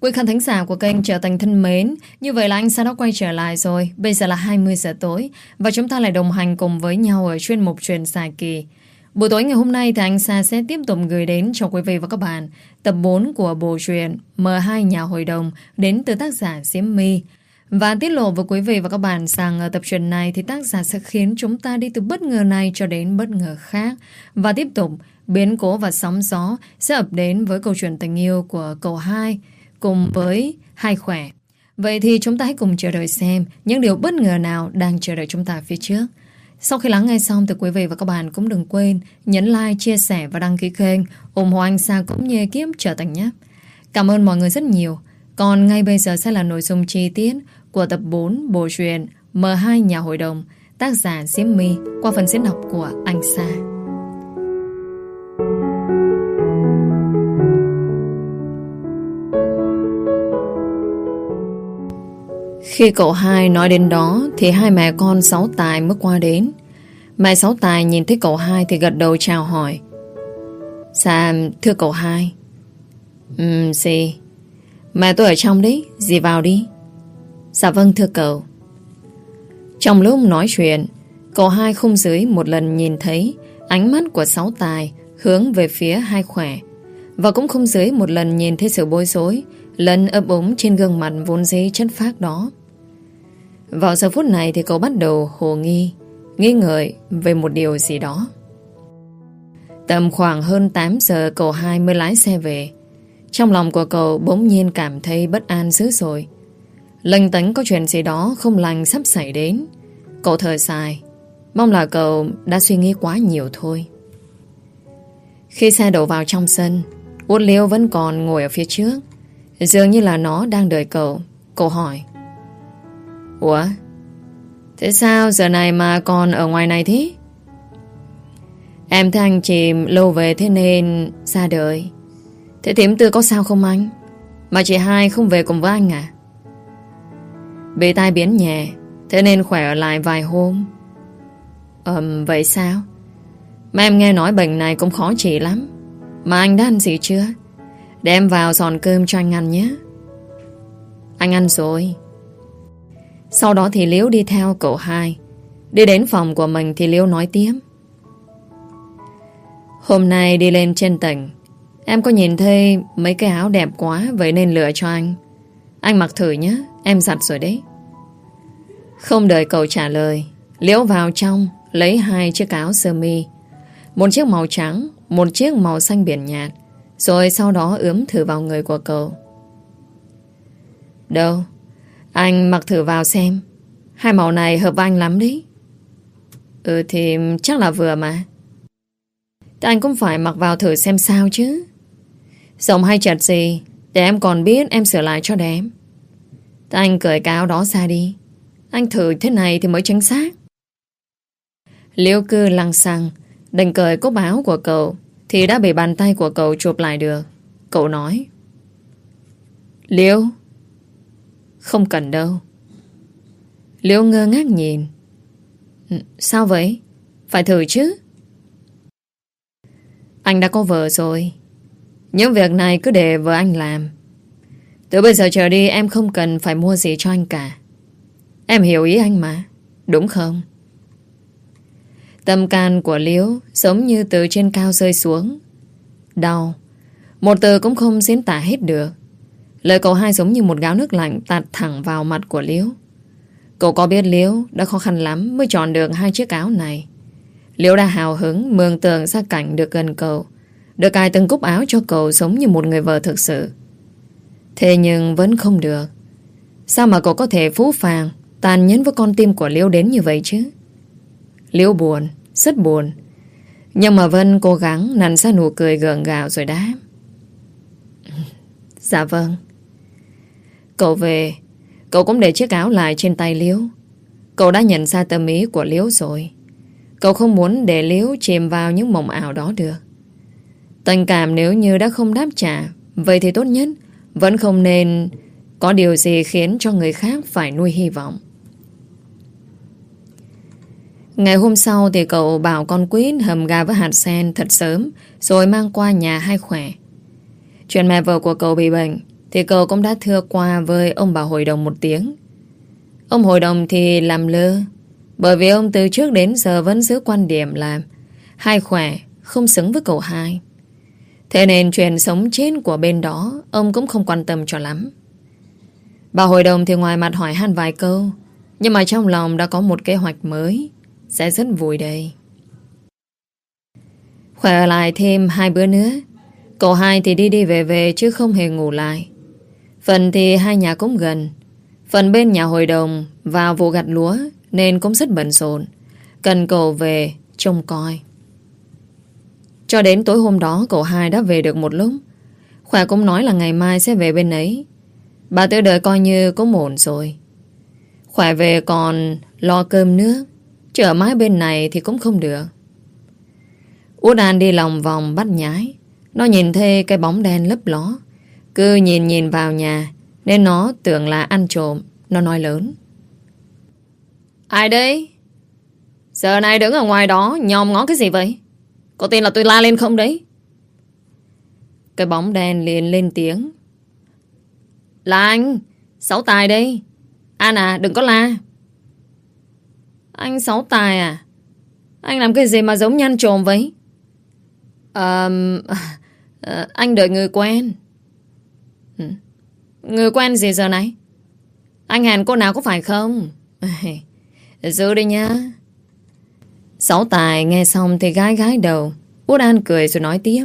Quý khán thính giả của kênh Trở Thành Thân Mến, như vậy là anh Sa đã quay trở lại rồi. Bây giờ là 20 giờ tối và chúng ta lại đồng hành cùng với nhau ở chuyên mục Chuyện dài kỳ. Buổi tối ngày hôm nay thì anh Sa sẽ tiếp tục gửi đến cho quý vị và các bạn tập 4 của bộ truyện M2 Nhà Hội Đồng đến từ tác giả Diễm My. Và tiết lộ với quý vị và các bạn rằng ở tập truyện này thì tác giả sẽ khiến chúng ta đi từ bất ngờ này cho đến bất ngờ khác. Và tiếp tục, biến cố và sóng gió sẽ ập đến với câu chuyện tình yêu của cậu hai cùng với Hai Khỏe. Vậy thì chúng ta hãy cùng chờ đợi xem những điều bất ngờ nào đang chờ đợi chúng ta phía trước. Sau khi lắng nghe xong thì quý vị và các bạn cũng đừng quên nhấn like, chia sẻ và đăng ký kênh, ủng hộ anh Sa cũng như ekip Trở Thành nhé. Cảm ơn mọi người rất nhiều. Còn ngay bây giờ sẽ là nội dung chi tiết của tập 4 bộ truyện M2 Nhà Hội Đồng, tác giả Diễm My qua phần diễn đọc của anh Sa. Khi cậu hai nói đến đó thì hai mẹ con Sáu Tài mới qua đến. Mẹ Sáu Tài nhìn thấy cậu hai thì gật đầu chào hỏi. Dạ thưa cậu hai. Gì? Mẹ tôi ở trong đấy, dì vào đi. Dạ vâng thưa cậu. Trong lúc nói chuyện, cậu hai không dưới một lần nhìn thấy ánh mắt của Sáu Tài hướng về phía Hai Khỏe, và cũng không dưới một lần nhìn thấy sự bối rối lẫn ấp úng trên gương mặt vốn dĩ chất phác đó. Vào giờ phút này thì cậu bắt đầu hồ nghi, nghi ngợi về một điều gì đó. Tầm khoảng hơn 8 giờ cậu hai mới lái xe về. Trong lòng của cậu bỗng nhiên cảm thấy bất an dữ dội. Lênh tánh có chuyện gì đó không lành sắp xảy đến. Cậu thở dài, mong là cậu đã suy nghĩ quá nhiều thôi. Khi xe đổ vào trong sân, Út Liêu vẫn còn ngồi ở phía trước, dường như là nó đang đợi cậu. Cậu hỏi: Ủa? Thế sao giờ này mà còn ở ngoài này thế? Em thấy anh chị lâu về thế nên ra đời. Thế thím Tư có sao không anh? Mà chị hai không về cùng với anh à? Bị tai biến nhẹ, thế nên khỏe ở lại vài hôm. Vậy sao? Mà em nghe nói bệnh này cũng khó trị lắm. Mà anh đã ăn gì chưa? Để em vào dọn cơm cho anh ăn nhé. Anh ăn rồi. Sau đó thì Liễu đi theo cậu hai. Đi đến phòng của mình thì Liễu nói tiếp: Hôm nay đi lên trên tỉnh, em có nhìn thấy mấy cái áo đẹp quá, vậy nên lựa cho anh. Anh mặc thử nhé, em giặt rồi đấy. Không đợi cậu trả lời, Liễu vào trong lấy 2 chiếc áo sơ mi, một chiếc màu trắng, một chiếc màu xanh biển nhạt, rồi sau đó ướm thử vào người của cậu. Đâu, anh mặc thử vào xem. 2 màu này hợp với anh lắm đấy. Thì chắc là vừa mà. Thế anh cũng phải mặc vào thử xem sao chứ. Rộng hay chật gì để em còn biết em sửa lại cho đẹp. Thế anh cởi cái áo đó ra đi. Anh thử thế này thì mới chính xác. Liễu cứ lăng xăng định cởi cúc áo của cậu thì đã bị bàn tay của cậu chụp lại được. Cậu nói: Liễu, không cần đâu. Liễu ngơ ngác nhìn. Sao vậy? Phải thử chứ. Anh đã có vợ rồi. Những việc này cứ để vợ anh làm. Từ bây giờ trở đi em không cần phải mua gì cho anh cả. Em hiểu ý anh mà, đúng không? Tâm can của Liễu giống như từ trên cao rơi xuống. Đau, một từ cũng không diễn tả hết được. Lời cậu hai giống như một gáo nước lạnh tạt thẳng vào mặt của Liễu. Cậu có biết Liễu đã khó khăn lắm mới chọn được 2 chiếc áo này. Liễu đã hào hứng mường tượng ra cảnh được gần cậu, được cài từng cúc áo cho cậu giống như một người vợ thực sự. Thế nhưng vẫn không được. Sao mà cậu có thể phũ phàng, tàn nhẫn với con tim của Liễu đến như vậy chứ? Liễu buồn, rất buồn. Nhưng mà Vân cố gắng nặn ra nụ cười gượng gạo rồi đáp: Dạ vâng. Cậu về, cậu cũng để chiếc áo lại trên tay Liễu. Cậu đã nhận ra tâm ý của Liễu rồi. Cậu không muốn để Liễu chìm vào những mộng ảo đó được. Tình cảm nếu như đã không đáp trả, vậy thì tốt nhất vẫn không nên có điều gì khiến cho người khác phải nuôi hy vọng. Ngày hôm sau thì cậu bảo con Quýt hầm gà với hạt sen thật sớm, rồi mang qua nhà Hai Khỏe. Chuyện mẹ vợ của cậu bị bệnh thì cậu cũng đã thưa qua với ông bà hội đồng một tiếng. Ông hội đồng thì làm lơ, bởi vì ông từ trước đến giờ vẫn giữ quan điểm là Hai khỏe không xứng với cậu Hai. Thế nên chuyện sống chết của bên đó ông cũng không quan tâm cho lắm. Bà hội đồng thì ngoài mặt hỏi han vài câu, nhưng mà trong lòng đã có một kế hoạch mới, sẽ rất vui đây. Khỏe ở lại thêm 2 bữa nữa. Cậu Hai thì đi đi về về chứ không hề ngủ lại. Phần thì hai nhà cũng gần. Phần bên nhà hội đồng vào vụ gặt lúa nên cũng rất bận rộn, cần cậu về trông coi. Cho đến tối hôm đó cậu Hai đã về được một lúc. Khỏe cũng nói là ngày mai sẽ về bên ấy. Bà Tư đợi coi như cũng ổn rồi. Khỏe về còn lo cơm nước, chứ ở mái bên này thì cũng không được. Út An đi lòng vòng bắt nhái. Nó nhìn thấy cái bóng đen lấp ló, cứ nhìn vào nhà, nên nó tưởng là ăn trộm. Nó nói lớn: Ai đấy? Giờ này đứng ở ngoài đó nhòm ngó cái gì vậy? Có tin là tôi la lên không đấy? Cái bóng đen liền lên tiếng: Là anh Sáu Tài đây. An à, đừng có la. Anh Sáu Tài à? Anh làm cái gì mà giống như ăn trộm vậy? Anh đợi người quen. Người quen gì giờ này? Anh hẹn cô nào có phải không? Giữ đi nhá. Sáu Tài nghe xong thì gái đầu. Út An cười rồi nói tiếp: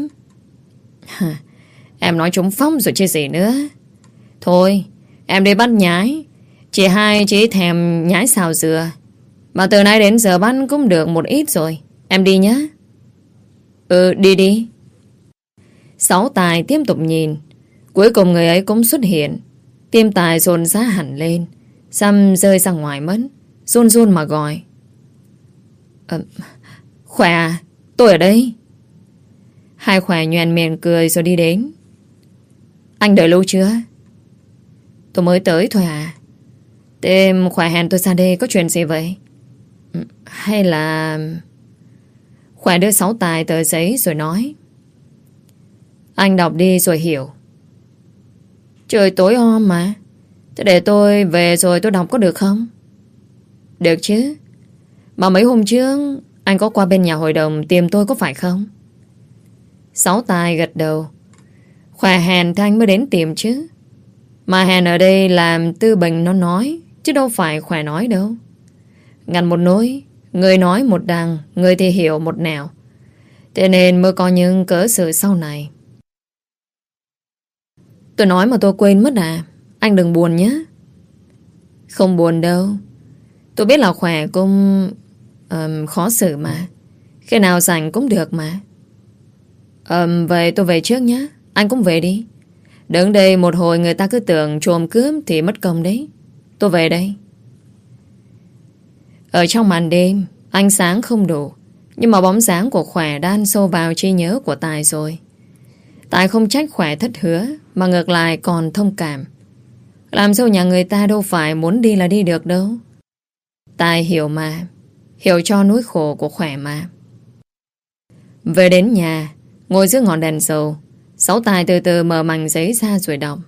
Em nói trúng phóng rồi chứ gì nữa. Thôi em đi bắt nhái. Chị Hai chỉ thèm nhái xào dừa, mà từ nay đến giờ bắt cũng được một ít rồi. Em đi nhá. Đi. Sáu Tài tiếp tục nhìn. Cuối cùng người ấy cũng xuất hiện. Tim Tài dồn ra hẳn lên, xăm rơi ra ngoài mất. Run mà gọi: Khỏe à, tôi ở đây. Hai Khỏe nhoẻn miệng cười rồi đi đến. Anh đợi lâu chưa? Tôi mới tới thôi à. Thế Khỏe hẹn tôi ra đây có chuyện gì vậy? Hay là... Khỏe đưa Sáu Tài tờ giấy rồi nói: Anh đọc đi rồi hiểu. Trời tối om mà. Thế để tôi về rồi tôi đọc có được không? Được chứ. Mà mấy hôm trước anh có qua bên nhà hội đồng tìm tôi có phải không? Sáu Tài gật đầu. Khỏe hèn thì anh mới đến tìm chứ. Mà hèn ở đây làm Tư Bình nó nói, chứ đâu phải Khỏe nói đâu. Ngăn một nối, người nói một đằng, người thì hiểu một nẻo. Thế nên mới có những cớ sự sau này. Tôi nói mà tôi quên mất à. Anh đừng buồn nhé. Không buồn đâu. Tôi biết là Khỏe cũng khó xử mà. Khi nào rảnh cũng được mà. Vậy tôi về trước nhé. Anh cũng về đi. Đứng đây một hồi người ta cứ tưởng trộm cướp thì mất công đấy. Tôi về đây. Ở trong màn đêm, ánh sáng không đủ, nhưng mà bóng dáng của Khỏe đã ăn sâu vào trí nhớ của Tài rồi. Tài không trách Khỏe thất hứa, mà ngược lại còn thông cảm. Làm dâu nhà người ta đâu phải muốn đi là đi được đâu. Tài hiểu mà, hiểu cho nỗi khổ của Khỏe mà. Về đến nhà, ngồi dưới ngọn đèn dầu, Sáu Tài từ từ mở mảnh giấy ra rồi đọc: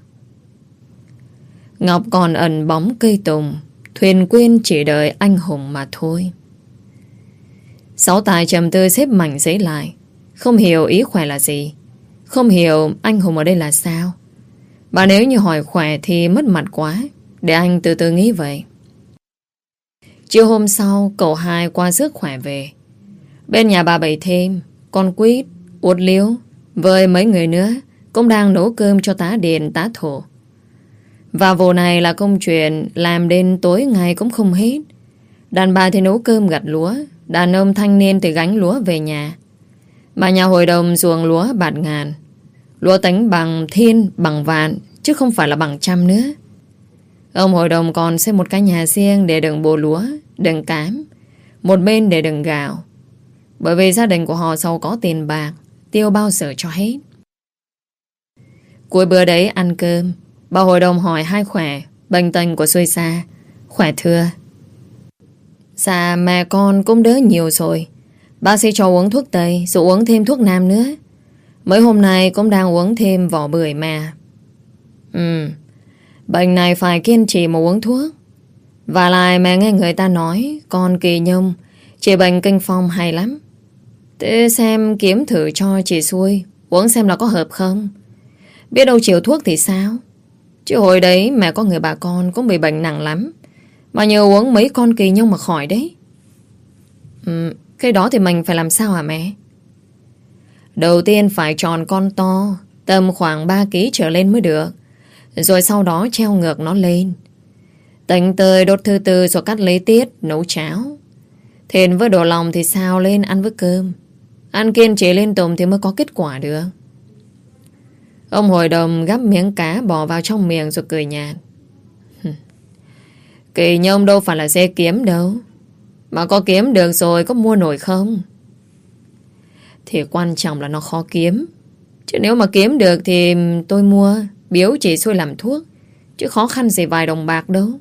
Ngọc còn ẩn bóng cây tùng, thuyền quên chỉ đợi anh hùng mà thôi. Sáu Tài trầm tư xếp mảnh giấy lại, không hiểu ý Khỏe là gì, không hiểu anh hùng ở đây là sao. Và nếu như hỏi Khỏe thì mất mặt quá, để anh từ từ nghĩ vậy. Chiều hôm sau, cậu Hai qua rước Khỏe về. Bên nhà bà Bảy Thêm, con Quýt, Uột Liếu với mấy người nữa cũng đang nấu cơm cho tá Điền tá Thổ. Và vụ này là công chuyện làm đến tối ngày cũng không hết. Đàn bà thì nấu cơm gặt lúa, đàn ông thanh niên thì gánh lúa về nhà. Mà nhà hội đồng ruộng lúa bạt ngàn. Lúa tính bằng thiên, bằng vạn, chứ không phải là bằng trăm nữa. Ông hội đồng còn xây một cái nhà riêng để đựng bồ lúa, đựng cám, một bên để đựng gạo. Bởi vì gia đình của họ giàu có tiền bạc, tiêu bao giờ cho hết. Cuối bữa đấy ăn cơm, bà hội đồng hỏi Hai Khỏe bệnh tình của xuôi xa. Khỏe thưa: Dạ mẹ con cũng đỡ nhiều rồi. Bác sĩ cho uống thuốc tây, rồi uống thêm thuốc nam nữa. Mấy hôm nay cũng đang uống thêm vỏ bưởi mà. Bệnh này phải kiên trì mà uống thuốc. Và lại mẹ nghe người ta nói con Kỳ Nhung trị bệnh kinh phong hay lắm. Thế xem kiếm thử cho chị xuôi uống xem là có hợp không. Biết đâu chịu thuốc thì sao. Chứ hồi đấy mẹ có người bà con cũng bị bệnh nặng lắm, mà nhờ uống mấy con Kỳ Nhung mà khỏi đấy. Cái đó thì mình phải làm sao hả mẹ? Đầu tiên phải chọn con to, tầm khoảng 3 kg trở lên mới được. Rồi sau đó treo ngược nó lên. Tỉnh tơi đốt từ từ rồi cắt lấy tiết nấu cháo. Thịt với đồ lòng thì xào lên ăn với cơm. Ăn kiên trì liên tục thì mới có kết quả được. Ông hội đồng gắp miếng cá bỏ vào trong miệng rồi cười nhạt. Kỳ Nhung đâu phải là dễ kiếm đâu. Mà có kiếm được rồi có mua nổi không? Thì quan trọng là nó khó kiếm. Chứ nếu mà kiếm được thì tôi mua, biếu chị xuôi làm thuốc. Chứ khó khăn gì vài đồng bạc đâu.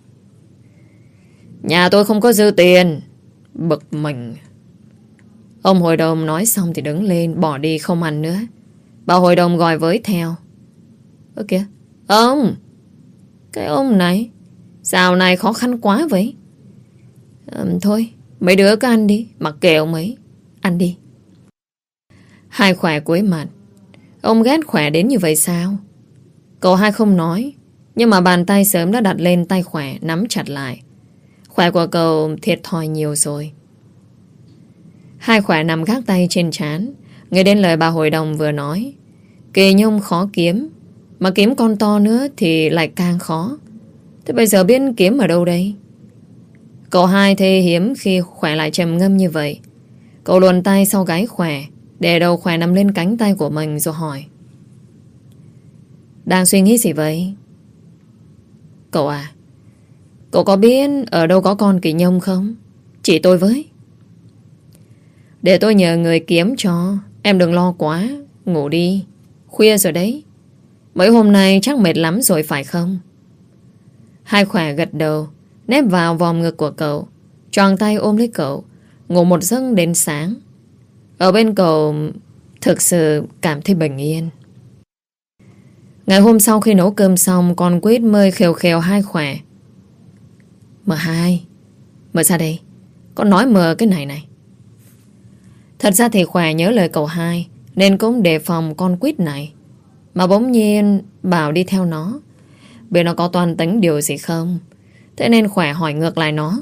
Nhà tôi không có dư tiền. Bực mình. Ông hội đồng nói xong thì đứng lên bỏ đi không ăn nữa. Bà hội đồng gọi với theo. Ơ kìa, ông! Cái ông này dạo này khó khăn quá vậy. Thôi mấy đứa cứ ăn đi, mặc kệ ông ấy. Ăn đi. Hai Khỏe cúi mặt. Ông ghét Khỏe đến như vậy sao? Cậu Hai không nói, nhưng mà bàn tay sớm đã đặt lên tay Khỏe, nắm chặt lại. Khỏe của cậu thiệt thòi nhiều rồi. Hai Khỏe nằm gác tay trên trán, nghe đến lời bà hội đồng vừa nói. Kỳ Nhung khó kiếm, mà kiếm con to nữa thì lại càng khó. Thế bây giờ biết kiếm ở đâu đây? Cậu Hai thì hiếm khi Khỏe lại trầm ngâm như vậy. Cậu luồn tay sau gáy Khỏe, để đầu Khỏe nằm lên cánh tay của mình rồi hỏi. Đang suy nghĩ gì vậy? Cậu à, cậu có biết ở đâu có con Kỳ Nhung không? Chỉ tôi với. Để tôi nhờ người kiếm cho. Em đừng lo quá. Ngủ đi. Khuya rồi đấy. Mấy hôm nay chắc mệt lắm rồi phải không? Hai Khỏe gật đầu, nép vào vòng ngực của cậu, choàng tay ôm lấy cậu, ngủ một giấc đến sáng. Ở bên cậu thực sự cảm thấy bình yên. Ngày hôm sau khi nấu cơm xong, con Quýt mới khều khều Hai Khỏe. Mờ Hai, mờ ra đây, con nói mờ cái này này. Thật ra thì Khỏe nhớ lời cậu Hai, nên cũng đề phòng con Quýt này. Mà bỗng nhiên bảo đi theo nó, biết nó có toan tính điều gì không. Thế nên Khỏe hỏi ngược lại nó.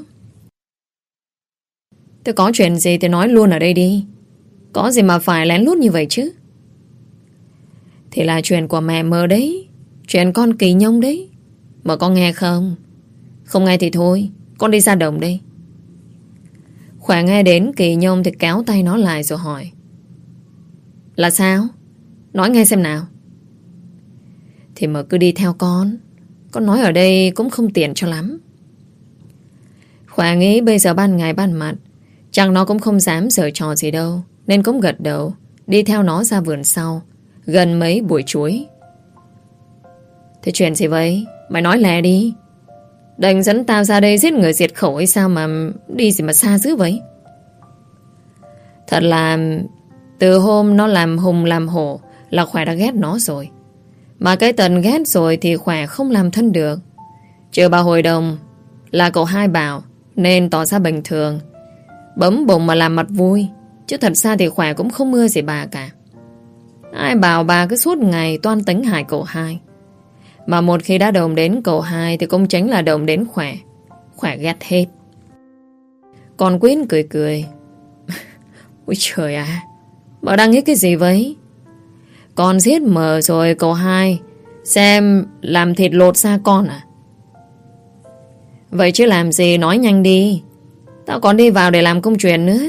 Thế có chuyện gì thì nói luôn ở đây đi. Có gì mà phải lén lút như vậy chứ? Thì là chuyện của mẹ mơ đấy. Chuyện con Kỳ Nhung đấy. Mà con nghe không? Không nghe thì thôi, con đi ra đồng đây. Khỏe nghe đến Kỳ Nhung thì kéo tay nó lại rồi hỏi. Là sao? Nói nghe xem nào. Thì mà cứ đi theo con. Con nói ở đây cũng không tiện cho lắm. Khỏe nghĩ bây giờ ban ngày ban mặt chắc nó cũng không dám giở trò gì đâu, nên cũng gật đầu, đi theo nó ra vườn sau, gần mấy bụi chuối. Thế chuyện gì vậy? Mày nói lẹ đi. Đành dẫn tao ra đây giết người diệt khẩu hay sao mà đi gì mà xa dữ vậy? Thật là từ hôm nó làm hùng làm hổ là Khỏe đã ghét nó rồi. Mà cái tần ghét rồi thì Khỏe không làm thân được. Trừ bà hội đồng là cậu Hai bảo nên tỏ ra bình thường, bấm bụng mà làm mặt vui. Chứ thật ra thì Khỏe cũng không mưa gì bà cả. Ai bảo bà cứ suốt ngày toan tính hại cậu Hai. Mà một khi đã đồng đến cậu Hai thì cũng chính là đồng đến Khỏe. Khỏe ghét hết. Con Quýt cười cười. Ôi trời à, bà đang nghĩ cái gì vậy? Con giết mờ rồi cậu Hai xem làm thịt lột xa con à? Vậy chứ làm gì, nói nhanh đi. Tao còn đi vào để làm công chuyện nữa.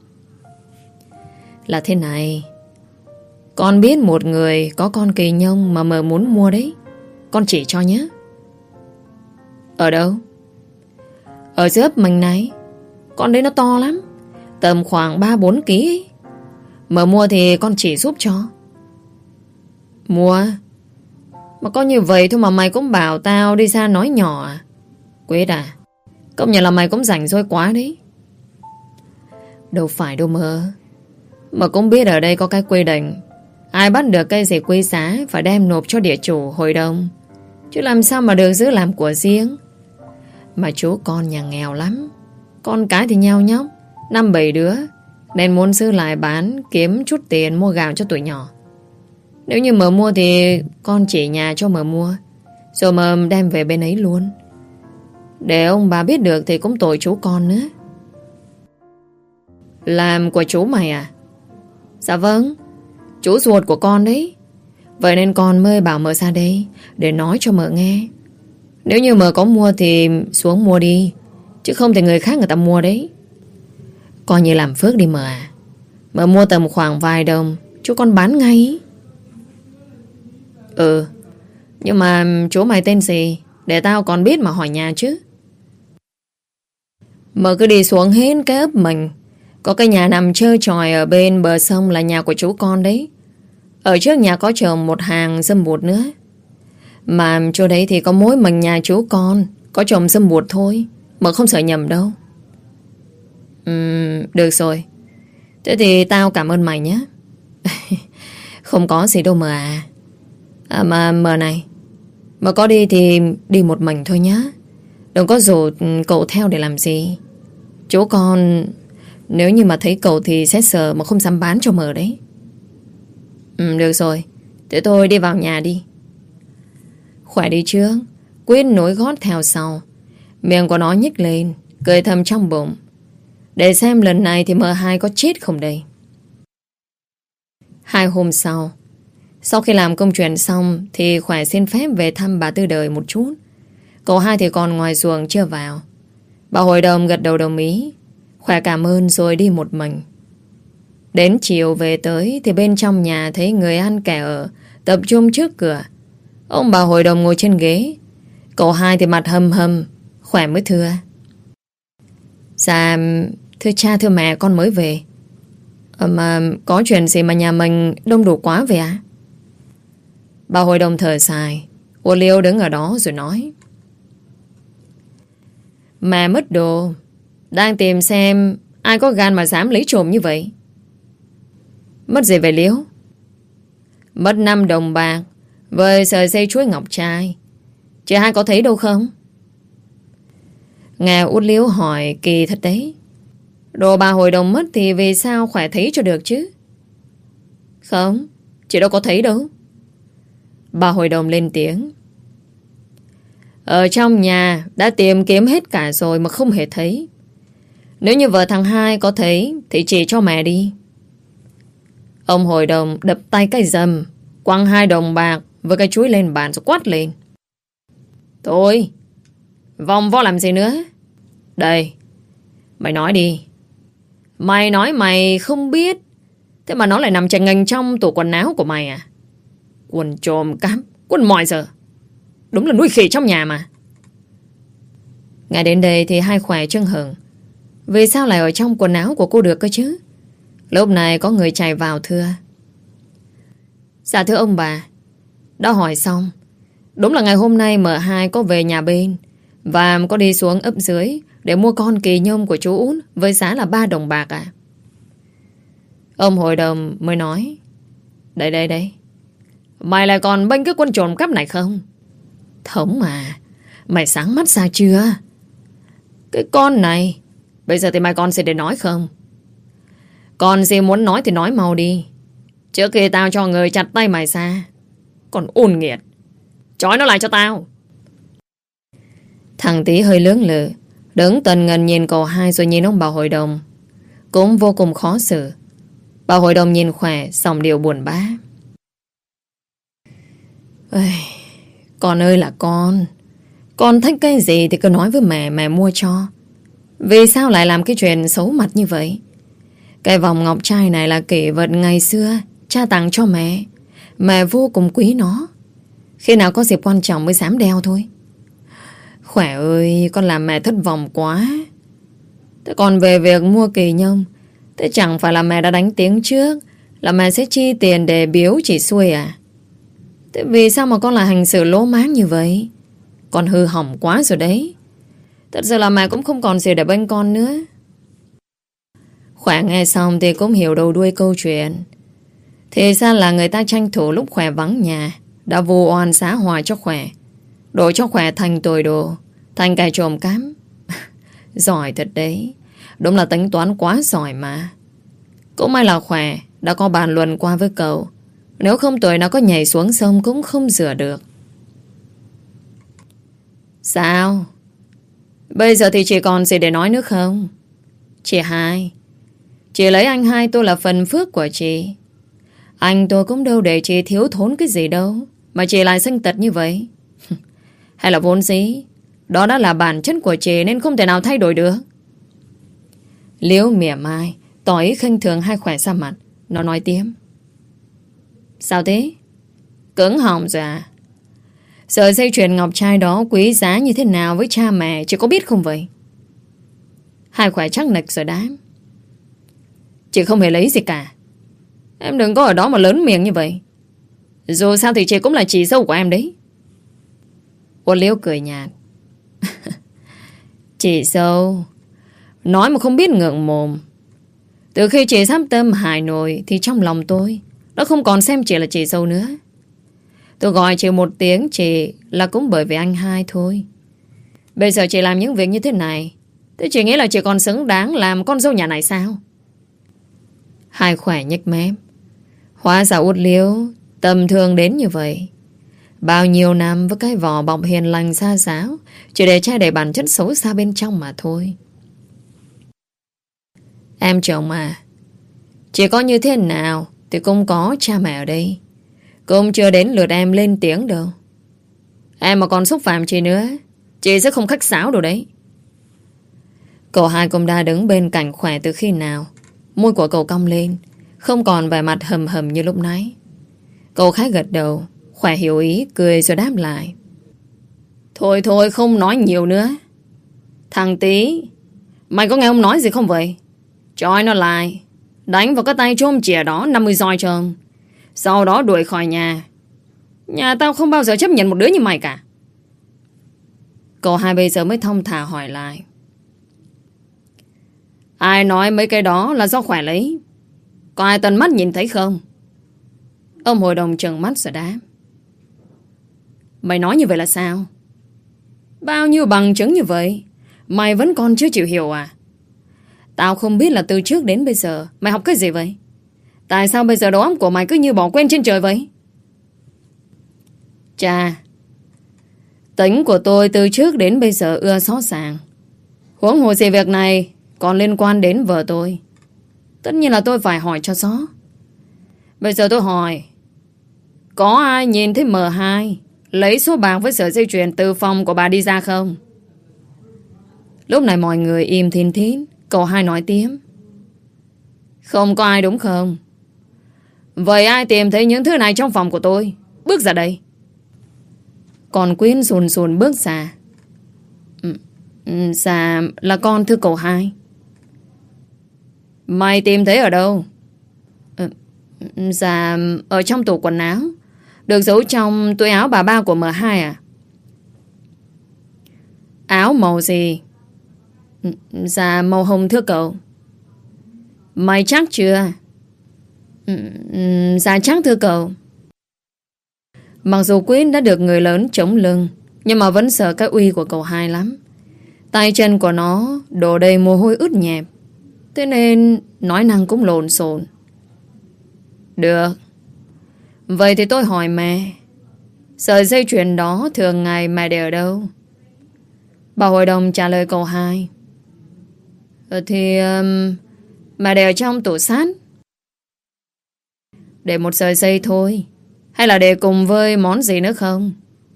Là thế này, con biết một người có con Kỳ Nhung mà mờ muốn mua đấy. Con chỉ cho nhé. Ở đâu? Ở dưới ấp mình này. Con đấy nó to lắm, tầm khoảng 3-4 kg ấy. Mà mua thì con chỉ giúp cho. Mua? Mà có như vậy thôi mà mày cũng bảo tao đi ra nói nhỏ à? Quýt à, công nhận là mày cũng rảnh rỗi quá đấy. Đâu phải đâu mơ. Mà cũng biết ở đây có cái quy định Ai bắt được cây gì quý giá phải đem nộp cho địa chủ hội đồng, chứ làm sao mà được giữ làm của riêng. Mà chú con nhà nghèo lắm, con cái thì nheo nhóc, 5-7 đứa, nên muốn giữ lại bán kiếm chút tiền mua gạo cho tụi nhỏ. Nếu như mợ mua thì con chỉ nhà cho mợ mua, rồi mợ đem về bên ấy luôn. Để ông bà biết được thì cũng tội chú con nữa. Làm của chú mày à? Dạ vâng, chú ruột của con đấy. Vậy nên con mới bảo mợ ra đây để nói cho mợ nghe. Nếu như mợ có mua thì xuống mua đi, chứ không thì người khác người ta mua đấy. Coi như làm phước đi mợ à. Mợ mua tầm khoảng vài đồng, chú con bán ngay. Ừ, nhưng mà chú mày tên gì, để tao còn biết mà hỏi nhà chứ. Mợ cứ đi xuống hết cái ấp mình. Có cái nhà nằm chơi tròi ở bên bờ sông là nhà của chú con đấy. Ở trước nhà có trồng một hàng dâm bụt nữa. Mà chỗ đấy thì có mỗi mình nhà chú con có trồng dâm bụt thôi, mà không sợ nhầm đâu. Được rồi. Thế thì tao cảm ơn mày nhé. Không có gì đâu mà. Mà mờ này, mà có đi thì đi một mình thôi nhá. Đừng có rủ cậu theo để làm gì. Chú con nếu như mà thấy cậu thì sẽ sợ mà không dám bán cho mờ đấy. Được rồi. Thế tôi đi vào nhà đi. Khỏe đi trước. Quyết nối gót theo sau. Miệng của nó nhếch lên, cười thầm trong bụng. Để xem lần này thì M2 có chết không đây. 2 hôm sau khi làm công chuyện xong thì Khỏe xin phép về thăm bà Tư Đời một chút. Cậu hai thì còn ngoài ruộng chưa vào. Bà hội đồng gật đầu đồng ý. Khỏe cảm ơn rồi đi một mình. Đến chiều về tới thì bên trong nhà thấy người ăn kẻ ở tập trung trước cửa. Ông bà hội đồng ngồi trên ghế. Cậu hai thì mặt hầm hầm. Khỏe mới thưa. Dạ, thưa cha thưa mẹ, con mới về. Mà có chuyện gì mà nhà mình đông đủ quá vậy à? Bà hội đồng thở dài. Ô Liêu đứng ở đó rồi nói. Mẹ mất đồ, đang tìm xem ai có gan mà dám lấy trộm như vậy. Mất gì vậy Liễu? Mất 5 đồng bạc với sợi dây chuối ngọc trai. Chị hai có thấy đâu không? Nghe út Liễu hỏi kỳ thật đấy. Đồ bà hội đồng mất thì vì sao Khỏe thấy cho được chứ? Không, chị đâu có thấy đâu. Bà hội đồng lên tiếng. Ở trong nhà đã tìm kiếm hết cả rồi mà không hề thấy. Nếu như vợ thằng hai có thấy thì chỉ cho mẹ đi. Ông hội đồng đập tay cái dầm, quăng 2 đồng bạc với cái chuối lên bàn rồi quát lên. Thôi, vòng vo làm gì nữa? Đây, mày nói đi. Mày nói mày không biết, thế mà nó lại nằm chành ngành trong tủ quần áo của mày à? Quần trộm cắp, quần mọi giờ. Đúng là nuôi khỉ trong nhà mà. Ngay đến đây thì hai Khỏe chưng hửng. Vì sao lại ở trong quần áo của cô được cơ chứ? Lúc này có người chạy vào thưa. Dạ thưa ông bà. Đã hỏi xong. Đúng là ngày hôm nay M2 có về nhà bên và có đi xuống ấp dưới để mua con kỳ nhôm của chú Út với giá là 3 đồng bạc à? Ông hội đồng mới nói. Đây. Mày lại còn bênh cái quân trộm cắp này không? Thống mà, mày sáng mắt ra chưa? Cái con này, bây giờ thì mày còn gì để nói không? Còn gì muốn nói thì nói mau đi, trước khi tao cho người chặt tay mày ra. Còn ôn nghiệt, trói nó lại cho tao. Thằng Tí hơi lưỡng lự, đứng tần ngần nhìn cậu hai rồi nhìn ông bà hội đồng, cũng vô cùng khó xử. Bà hội đồng nhìn Khỏe, giọng điệu buồn bã. Con ơi là con thích cái gì thì cứ nói với mẹ mua cho. Vì sao lại làm cái chuyện xấu mặt như vậy? Cái vòng ngọc trai này là kỷ vật ngày xưa cha tặng cho mẹ. Mẹ vô cùng quý nó. Khi nào có dịp quan trọng mới dám đeo thôi. Khỏe ơi, con làm mẹ thất vọng quá. Thế còn về việc mua kỳ nhông, thế chẳng phải là mẹ đã đánh tiếng trước là mẹ sẽ chi tiền để biếu chị xuôi à? Thế vì sao mà con lại hành xử lố máng như vậy? Con hư hỏng quá rồi đấy. Thật sự là mẹ cũng không còn gì để bênh con nữa. Khỏe nghe xong thì cũng hiểu đầu đuôi câu chuyện. Thì ra là người ta tranh thủ lúc Khỏe vắng nhà, đã vu oan xá hòa cho Khỏe, đổ cho Khỏe thành tội đồ, thành kẻ trộm cắp. Giỏi thật đấy. Đúng là tính toán quá giỏi mà. Cũng may là Khỏe đã có bàn luận qua với cậu. Nếu không tuổi nó có nhảy xuống sông cũng không rửa được. Sao? Bây giờ thì chị còn gì để nói nữa không? Chị Hai, chị lấy anh Hai tôi là phần phước của chị. Anh tôi cũng đâu để chị thiếu thốn cái gì đâu mà chị lại sinh tật như vậy. Hay là vốn dĩ đó đã là bản chất của chị nên không thể nào thay đổi được. Liễu mỉa mai, tỏ ý khinh thường Hai Khỏe ra mặt. Nó nói tiếp. Sao thế? Cứng họng rồi à? Sợi dây chuyền ngọc trai đó quý giá như thế nào với cha mẹ chị có biết không vậy? Hai Khỏe chắc nịch rồi đáp. Chị không hề lấy gì cả. Em đừng có ở đó mà lớn miệng như vậy. Dù sao thì chị cũng là chị dâu của em đấy. Uất Liễu cười nhạt. Chị dâu, nói mà không biết ngượng mồm. Từ khi chị sắp tâm hại nội thì trong lòng tôi nó không còn xem chị là chị dâu nữa. Tôi gọi chị một tiếng chị là cũng bởi vì anh Hai thôi. Bây giờ chị làm những việc như thế này, thế chị nghĩ là chị còn xứng đáng làm con dâu nhà này sao? Hai Khỏe nhếch mép. Hóa ra Uất Liễu tầm thường đến như vậy. Bao nhiêu năm với cái vỏ bọc hiền lành xa xáo, chỉ để che đậy bản chất xấu xa bên trong mà thôi. Em chồng à, chỉ có như thế nào thì cũng có cha mẹ ở đây. Cũng chưa đến lượt em lên tiếng đâu. Em mà còn xúc phạm chị nữa, chị sẽ không khách sáo đâu đấy. Cậu Hai cũng đã đứng bên cạnh Khỏe từ khi nào. Môi của cậu cong lên, không còn vẻ mặt hầm hầm như lúc nãy. Cậu khá gật đầu. Khỏe hiểu ý, cười rồi đáp lại. Thôi thôi, không nói nhiều nữa. Thằng Tí, mày có nghe ông nói gì không vậy? Chọi nó lại, đánh vào cái tay trôm chìa đó 50 roi trơn. Sau đó đuổi khỏi nhà. Nhà tao không bao giờ chấp nhận một đứa như mày cả. Cậu Hai bây giờ mới thong thả hỏi lại. Ai nói mấy cái đó là do Khỏe lấy? Có ai tận mắt nhìn thấy không? Ông hội đồng trừng mắt rồi đáp. Mày nói như vậy là sao? Bao nhiêu bằng chứng như vậy mày vẫn còn chưa chịu hiểu à? Tao không biết là từ trước đến bây giờ mày học cái gì vậy? Tại sao bây giờ đầu óc của mày cứ như bỏ quên trên trời vậy? Chà, tính của tôi từ trước đến bây giờ ưa xó xàng. Huống hồ gì việc này còn liên quan đến vợ tôi. Tất nhiên là tôi phải hỏi cho rõ. Bây giờ tôi hỏi, có ai nhìn thấy M2 lấy số bạc với sợi dây chuyền từ phòng của bà đi ra không? Lúc này mọi người im thìn thít. Cậu Hai nói tiếp. Không có ai đúng không? Vậy ai tìm thấy những thứ này trong phòng của tôi? Bước ra đây. Còn Quyên sùn sùn bước ra. Dạ là con thưa cậu Hai. Mày tìm thấy ở đâu? Dạ ở trong tủ quần áo, được giấu trong túi áo bà ba của M2 à? Áo màu gì? Dạ màu hồng thưa cậu. Mày chắc chưa? Dạ chắc thưa cậu. Mặc dù Quyên đã được người lớn chống lưng, nhưng mà vẫn sợ cái uy của cậu Hai lắm. Tay chân của nó đổ đầy mồ hôi ướt nhẹp, thế nên nói năng cũng lộn xộn. Được. Vậy thì tôi hỏi mẹ, sợi dây chuyền đó thường ngày mẹ để ở đâu? Bà hội đồng trả lời cậu Hai. Thì mẹ để ở trong tủ sắt. Để một sợi dây thôi, hay là để cùng với món gì nữa không?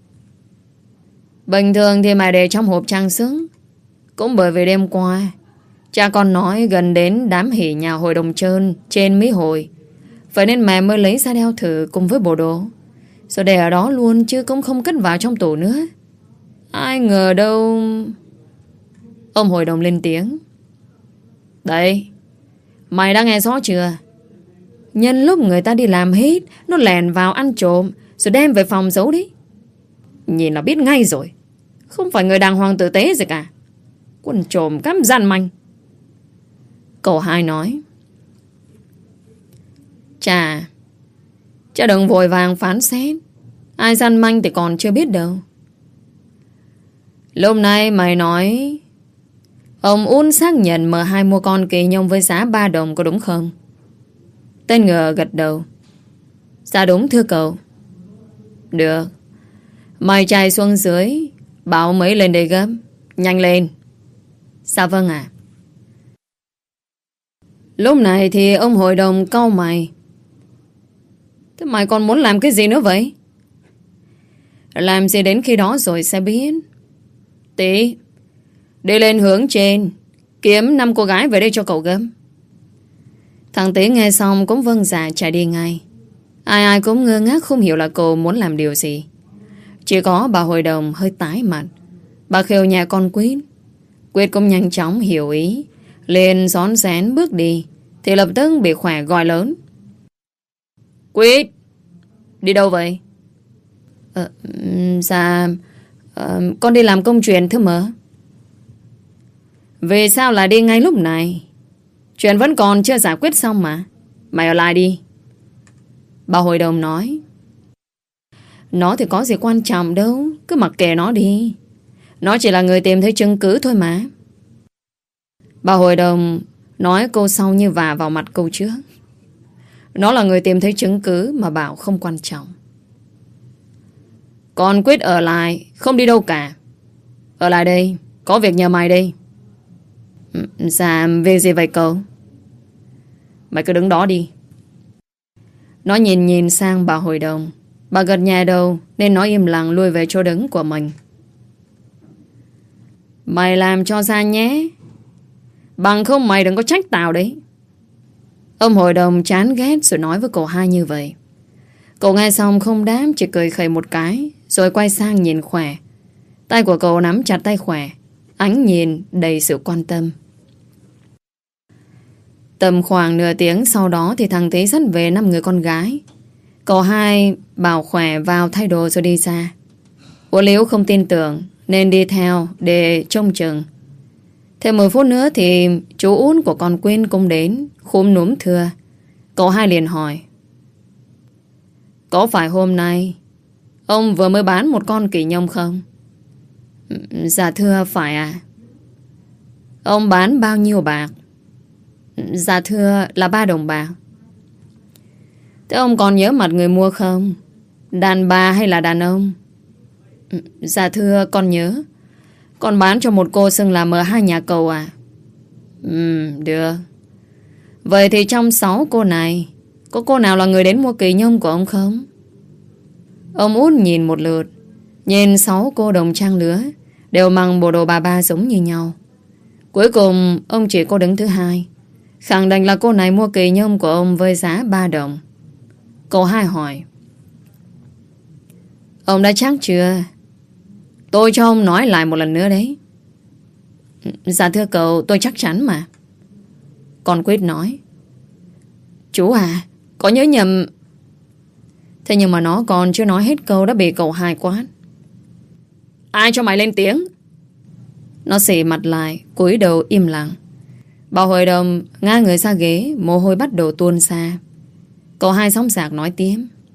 Bình thường thì mẹ để trong hộp trang sức. Cũng bởi vì đêm qua cha con nói gần đến đám hỉ nhà hội đồng trơn trên Mỹ Hội, vậy nên mẹ mới lấy ra đeo thử cùng với bộ đồ, rồi để ở đó luôn chứ cũng không cất vào trong tủ nữa. Ai ngờ đâu. Ông hội đồng lên tiếng. Đấy, mày đã nghe rõ chưa? Nhân lúc người ta đi làm hết, nó lèn vào ăn trộm rồi đem về phòng giấu đi. Nhìn là biết ngay rồi. Không phải người đàng hoàng tử tế gì cả. Quân trộm cắp gian manh. Cậu Hai nói. Chà, Chứ đừng vội vàng phán xét. Ai gian manh thì còn chưa biết đâu. Lúc này mày nói ông Ún xác nhận M2 mua con kỳ nhông với giá 3 đồng có đúng không? Tên ngờ gật đầu. Dạ đúng thưa cậu. Được. Mày chạy xuống dưới, bảo mấy lên đây gấp. Nhanh lên. Dạ vâng ạ. Lúc này thì ông hội đồng cau mày. Thế mày còn muốn làm cái gì nữa vậy? Làm gì đến khi đó rồi sẽ biết. Tí, đi lên hướng trên, kiếm 5 cô gái về đây cho cậu gấp. Thằng Tí nghe xong cũng vâng dạ chạy đi ngay. Ai ai cũng ngơ ngác không hiểu là cô muốn làm điều gì. Chỉ có bà hội đồng hơi tái mặt. Bà khều nhà con Quyết. Quyết cũng nhanh chóng hiểu ý, liền rón rén bước đi, thì lập tức bị Khỏe gọi lớn. Quyết, đi đâu vậy? Dạ, con đi làm công chuyện thưa mợ. Vì sao lại đi ngay lúc này? Chuyện vẫn còn chưa giải quyết xong mà. Mày ở lại đi. Bà hội đồng nói. Nó thì có gì quan trọng đâu, cứ mặc kệ nó đi. Nó chỉ là người tìm thấy chứng cứ thôi mà. Bà hội đồng nói câu sau như vả vào mặt câu trước. Nó là người tìm thấy chứng cứ mà bảo không quan trọng. Con Quyết ở lại, không đi đâu cả. Ở lại đây, có việc nhờ mày đây. Dạ, việc gì vậy cậu? Mày cứ đứng đó đi. Nó nhìn sang bà hội đồng. Bà gật nhẹ đầu nên nó im lặng lui về chỗ đứng của mình. Mày làm cho ra nhé. Bằng không mày đừng có trách tao đấy. Ông hội đồng chán ghét rồi nói với cậu hai như vậy. Cậu nghe xong không đáp, chỉ cười khẩy một cái, rồi quay sang nhìn Khỏe. Tay của cậu nắm chặt tay Khỏe, ánh nhìn đầy sự quan tâm. Tầm khoảng nửa tiếng sau đó thì thằng Tí dắt về 5 người con gái. Cậu hai bảo Khỏe vào thay đồ rồi đi ra. Ủa Liễu không tin tưởng nên đi theo để trông chừng. Thêm 10 phút nữa thì chú út của con Quyên cũng đến, khúm núm thưa. Cậu hai liền hỏi. Có phải hôm nay ông vừa mới bán một con kỳ nhông không? Dạ thưa phải à. Ông bán bao nhiêu bạc? Dạ thưa là 3 đồng bạc. Thế ông còn nhớ mặt người mua không? Đàn bà hay là đàn ông? Dạ thưa con nhớ. Con bán cho một cô xưng là M2 nhà cầu à? Được. Vậy thì trong 6 cô này có cô nào là người đến mua kỳ nhông của ông không? Ông út nhìn một lượt, nhìn 6 cô đồng trang lứa, đều mặc bộ đồ bà ba giống như nhau. Cuối cùng ông chỉ cô đứng thứ hai, khẳng định là cô này mua kỳ nhông của ông với giá 3 đồng. Cậu hai hỏi. Ông đã chắc chưa? Tôi cho ông nói lại một lần nữa đấy. Dạ thưa cậu, tôi chắc chắn mà. Con Quyết nói. Chú à, có nhớ nhầm. Thế nhưng mà nó còn chưa nói hết câu đã bị cậu hai quát. Ai cho mày lên tiếng? Nó xỉ mặt lại, cúi đầu im lặng. Bà hội đồng ngã người ra ghế, mồ hôi bắt đầu tuôn ra. Cậu hai sóng sạc nói tiếp.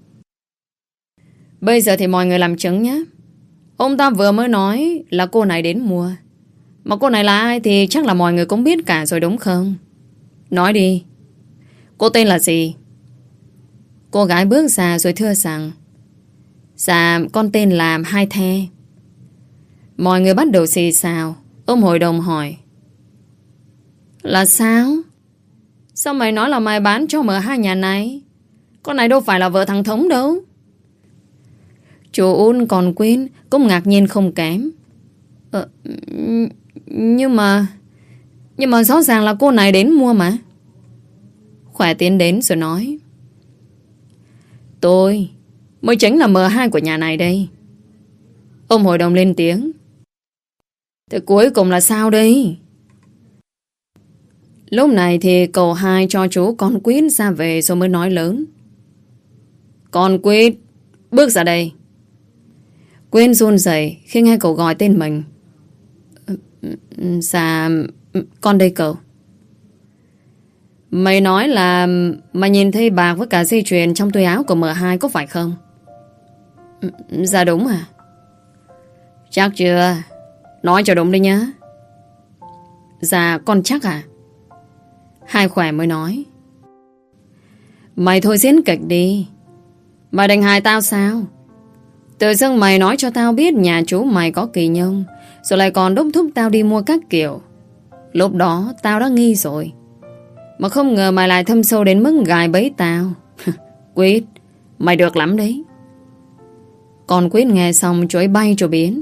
Bây giờ thì mọi người làm chứng nhé. Ông ta vừa mới nói là cô này đến mua. Mà cô này là ai thì chắc là mọi người cũng biết cả rồi đúng không? Nói đi. Cô tên là gì? Cô gái bước ra rồi thưa rằng. Dạ con tên là Hai The. Mọi người bắt đầu xì xào. Ông hội đồng hỏi. Là sao? Sao mày nói là mày bán cho M2 nhà này? Con này đâu phải là vợ thằng Thống đâu. Chú út còn Quyên cũng ngạc nhiên không kém. Nhưng mà rõ ràng là cô này đến mua mà. Khỏe tiến đến rồi nói. Tôi mới chính là M2 của nhà này đây. Ông hội đồng lên tiếng. Thế cuối cùng là sao đây? Lúc này thì cậu hai cho chú con Quyết ra về rồi mới nói lớn. Con Quyết, bước ra đây. Quyết run rẩy khi nghe cậu gọi tên mình. Dạ, con đây cậu. Mày nói là mày nhìn thấy bạc với cả dây chuyền trong túi áo của M2 có phải không? Dạ đúng à. Chắc chưa? Nói cho đúng đi nhá. Dạ con chắc à? Hai Khỏe mới nói. Mày thôi diễn kịch đi. Mày định hại tao sao? Tự dưng mày nói cho tao biết nhà chú mày có kỳ nhông, rồi lại còn đốc thúc tao đi mua các kiểu. Lúc đó tao đã nghi rồi. Mà không ngờ mày lại thâm sâu đến mức gài bẫy tao. Quýt, mày được lắm đấy. Con Quýt nghe xong chuỗi bay cho biến.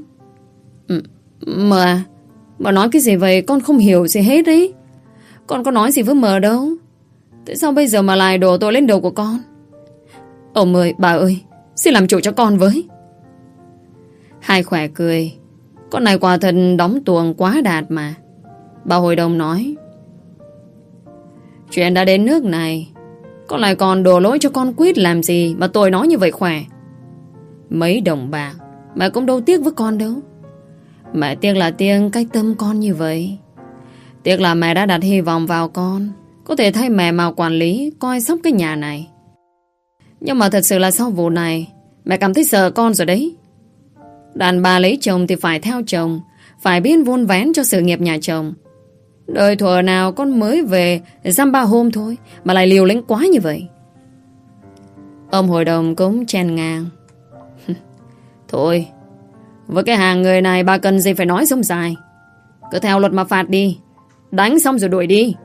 Mà nói cái gì vậy? Con không hiểu gì hết đấy. Con có nói gì với mờ đâu. Tại sao bây giờ mà lại đổ tội lên đầu của con? Ông ơi, bà ơi, xin làm chủ cho con với. Hai Khỏe cười. Con này quả thật đóng tuồng quá đạt mà. Bà Hội Đồng nói. Chuyện đã đến nước này, con lại còn đổ lỗi cho con Quýt làm gì mà tôi nói như vậy Khỏe. Mấy đồng bạc mẹ cũng đâu tiếc với con đâu. Mẹ tiếc là tiếc cách tâm con như vậy. Tiếc là mẹ đã đặt hy vọng vào con, có thể thay mẹ mà quản lý, coi sóc cái nhà này. Nhưng mà thật sự là sau vụ này, mẹ cảm thấy sợ con rồi đấy. Đàn bà lấy chồng thì phải theo chồng, phải biết vun vén cho sự nghiệp nhà chồng. Đời thuở nào con mới về dăm ba hôm thôi mà lại liều lĩnh quá như vậy. Ông Hội Đồng cũng chen ngang. Thôi, với cái hàng người này bà cần gì phải nói sống dài. Cứ theo luật mà phạt đi. Đánh xong rồi đuổi đi.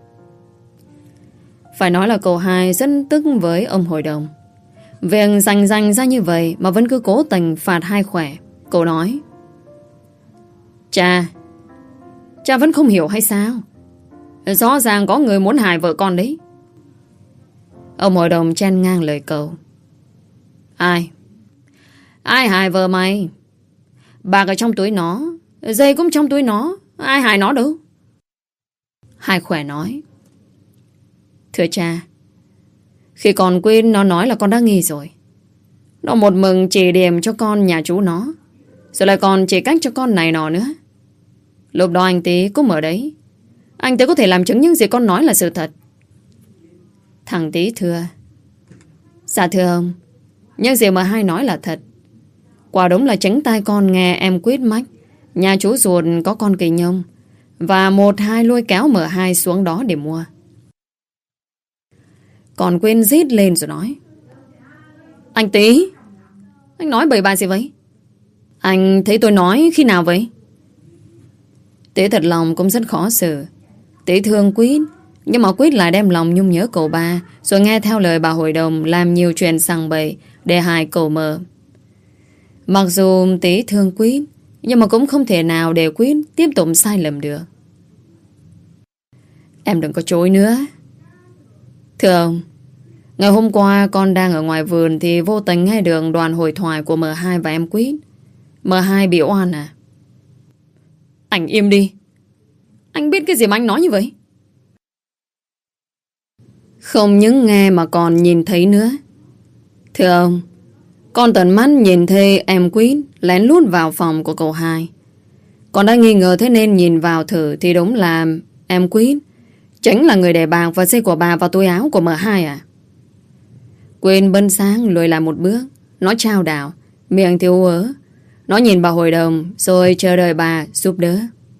Phải nói là cậu hai rất tức với ông Hội Đồng. Việc rành ra như vậy mà vẫn cứ cố tình phạt Hai Khỏe. Cậu nói. Cha vẫn không hiểu hay sao? Rõ ràng có người muốn hại vợ con đấy. Ông Hội Đồng chen ngang lời cậu. Ai hại vợ mày? Bạc ở trong túi nó, dây cũng trong túi nó, ai hại nó đâu? Hai Khỏe nói. Thưa cha, khi còn quên nó nói là con đã nghi rồi. Nó một mừng chỉ điểm cho con nhà chú nó, rồi lại còn chỉ cách cho con này nọ nữa. Lúc đó anh Tý cũng ở đấy. Anh Tý có thể làm chứng những gì con nói là sự thật. Thằng Tý thưa. Dạ thưa ông, những gì mà hai nói là thật. Quả đúng là chính tai con nghe em Quýt mách nhà chú ruột có con kỳ nhông, và một hai lôi kéo M2 xuống đó để mua. Còn Quên rít lên rồi nói. Anh Tý, anh nói bậy bạ gì vậy? Anh thấy tôi nói khi nào vậy? Tý thật lòng cũng rất khó xử. Tý thương Quýt, nhưng mà Quýt lại đem lòng nhung nhớ cậu ba, rồi nghe theo lời bà Hội Đồng làm nhiều chuyện sằng bậy để hại cậu Mờ. Mặc dù Tý thương Quýt, nhưng mà cũng không thể nào để Quýt tiếp tục sai lầm được. Em đừng có chối nữa. Thưa ông, ngày hôm qua con đang ở ngoài vườn thì vô tình nghe được đoạn hội thoại của M2 và em Quýt. M2 bị oan à? Anh im đi. Anh biết cái gì mà anh nói như vậy? Không những nghe mà còn nhìn thấy nữa. Thưa ông, con tận mắt nhìn thấy em Quýt lén lút vào phòng của cậu hai. Con đã nghi ngờ thế nên nhìn vào thử thì đúng là em Quýt chính là người để bạc và dây của bà vào túi áo của M2 à? Quên bân sáng lùi lại một bước. Nó chao đảo, miệng thì ú ớ. Nó nhìn bà Hội Đồng rồi chờ đợi bà giúp đỡ.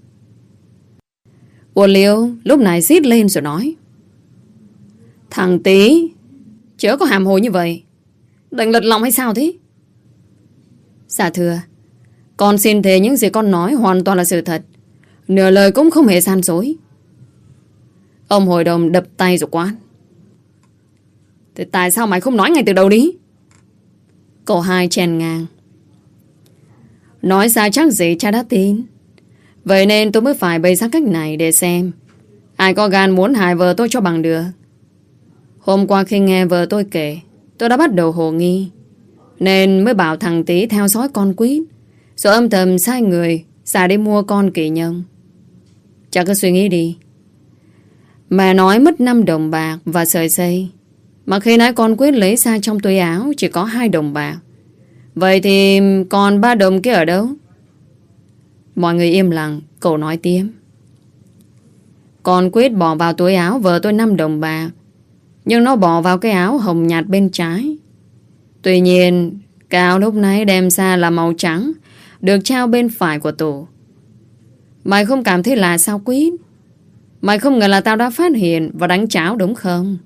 Uột Liêu lúc này rít lên rồi nói. Thằng Tý, chớ có hàm hồ như vậy. Định lật lòng hay sao thế? Dạ thưa, con xin thề những gì con nói hoàn toàn là sự thật. Nửa lời cũng không hề gian dối. Ông Hội Đồng đập tay rồi quát. Thế tại sao mày không nói ngay từ đầu đi? Cậu hai chèn ngang. Nói ra chắc gì cha đã tin. Vậy nên tôi mới phải bày ra cách này để xem ai có gan muốn hại vợ tôi cho bằng được. Hôm qua khi nghe vợ tôi kể, tôi đã bắt đầu hồ nghi, nên mới bảo thằng Tý theo dõi con Quýt, rồi âm thầm sai người xả đi mua con kỳ nhông. Cha cứ suy nghĩ đi. Mẹ nói mất 5 đồng bạc và sợi dây, mà khi nãy con Quýt lấy ra trong túi áo chỉ có 2 đồng bạc. Vậy thì còn 3 đồng kia ở đâu? Mọi người im lặng. Cậu nói tiếp. Con Quyết bỏ vào túi áo vợ tôi 5 đồng bạc, nhưng nó bỏ vào cái áo hồng nhạt bên trái. Tuy nhiên cái áo lúc nãy đem ra là màu trắng, được treo bên phải của tủ. Mày không cảm thấy lạ sao Quyết? Mày không ngờ là tao đã phát hiện và đánh cháo đúng không?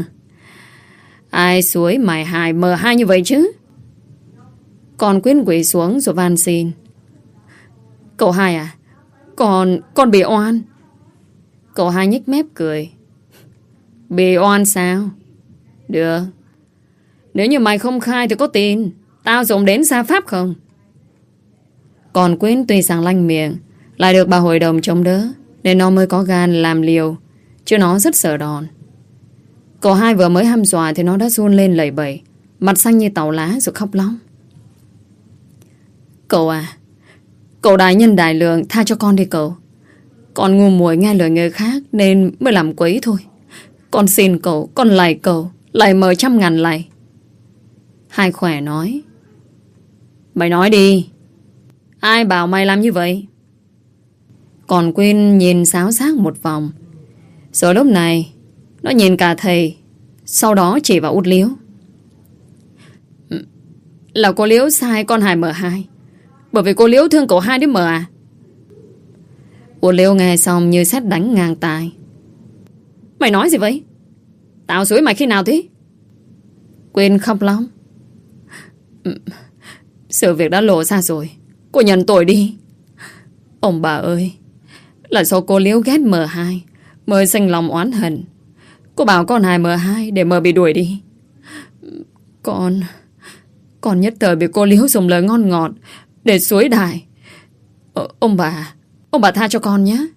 Ai xúi mày hại mờ hai như vậy chứ? Con Quyết quỳ xuống rồi van xin. Cậu hai à, Con bị oan. Cậu hai nhếch mép cười. Bị oan sao? Được. Nếu như mày không khai thì có tin tao dùng đến gia pháp không? Còn Quyết tuy rằng lanh miệng, lại được bà hội đồng chống đỡ, nên nó mới có gan làm liều, chứ nó rất sợ đòn. Cậu hai vừa mới hăm dọa thì nó đã run lên lẩy bẩy, mặt xanh như tàu lá rồi khóc lóc. Cậu à, cậu đại nhân đại lượng, tha cho con đi cậu. Con ngu muội nghe lời người khác nên mới làm quấy thôi. Con xin cậu, con lạy cậu, lạy mờ 100.000 lạy. Hai Khỏe nói. Mày nói đi, ai bảo mày làm như vậy? Còn Quyên nhìn xáo xác một vòng, rồi lúc này nó nhìn cả thầy, sau đó chỉ vào Út Liếu. Là cô Liếu sai con Hải M2, bởi vì cô Liếu thương cậu hai đấy mờ à? Út Liếu nghe xong như sét đánh ngang tai. Mày nói gì vậy? Tao xúi mày khi nào thế? Quyên khóc lóc. Sự việc đã lộ ra rồi, cô nhận tội đi. Ông bà ơi, là do cô Liếu ghét M2 mới sinh lòng oán hận. Cô bảo con Hải M2 để mờ bị đuổi đi. Con nhất thời bị cô Liếu dùng lời ngon ngọt để xúi đài. Ông bà tha cho con nhé.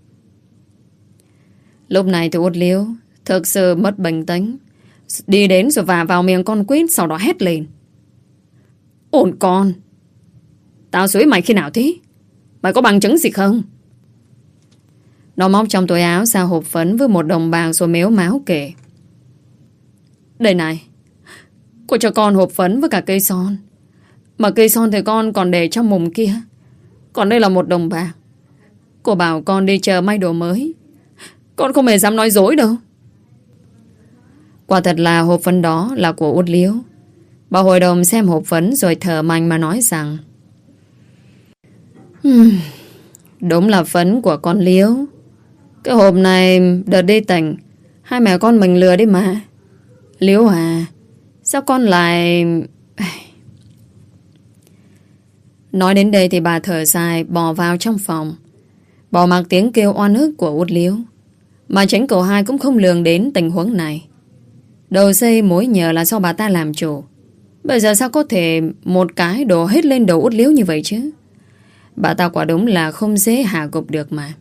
Lúc này thì Út Liếu thực sự mất bình tĩnh, đi đến rồi vả vào miệng con Quyết, sau đó hét lên. Ổn con, tao xúi mày khi nào thế? Mày có bằng chứng gì không? Nó móc trong túi áo ra hộp phấn với 1 đồng bạc rồi mếu máo kể. Đây này, cô cho con hộp phấn với cả cây son. Mà cây son thì con còn để trong mùng kia. Còn đây là 1 đồng bạc. Cô bảo con đi chờ may đồ mới. Con không hề dám nói dối đâu. Quả thật là hộp phấn đó là của Út Liếu. Bà hội đồng xem hộp phấn rồi thở mạnh mà nói rằng đúng là phấn của con Liếu. Cái hộp này đợt đi tỉnh hai mẹ con mình lừa đi mà. Liếu à, sao con lại... Nói đến đây thì bà thở dài bỏ vào trong phòng, bỏ mặc tiếng kêu oan ức của Út Liếu. Mà chính cậu hai cũng không lường đến tình huống này. Đầu dây mối nhờ là do bà ta làm chủ. Bây giờ sao có thể một cái đổ hết lên đầu Út Liếu như vậy chứ? Bà ta quả đúng là không dễ hạ gục được mà.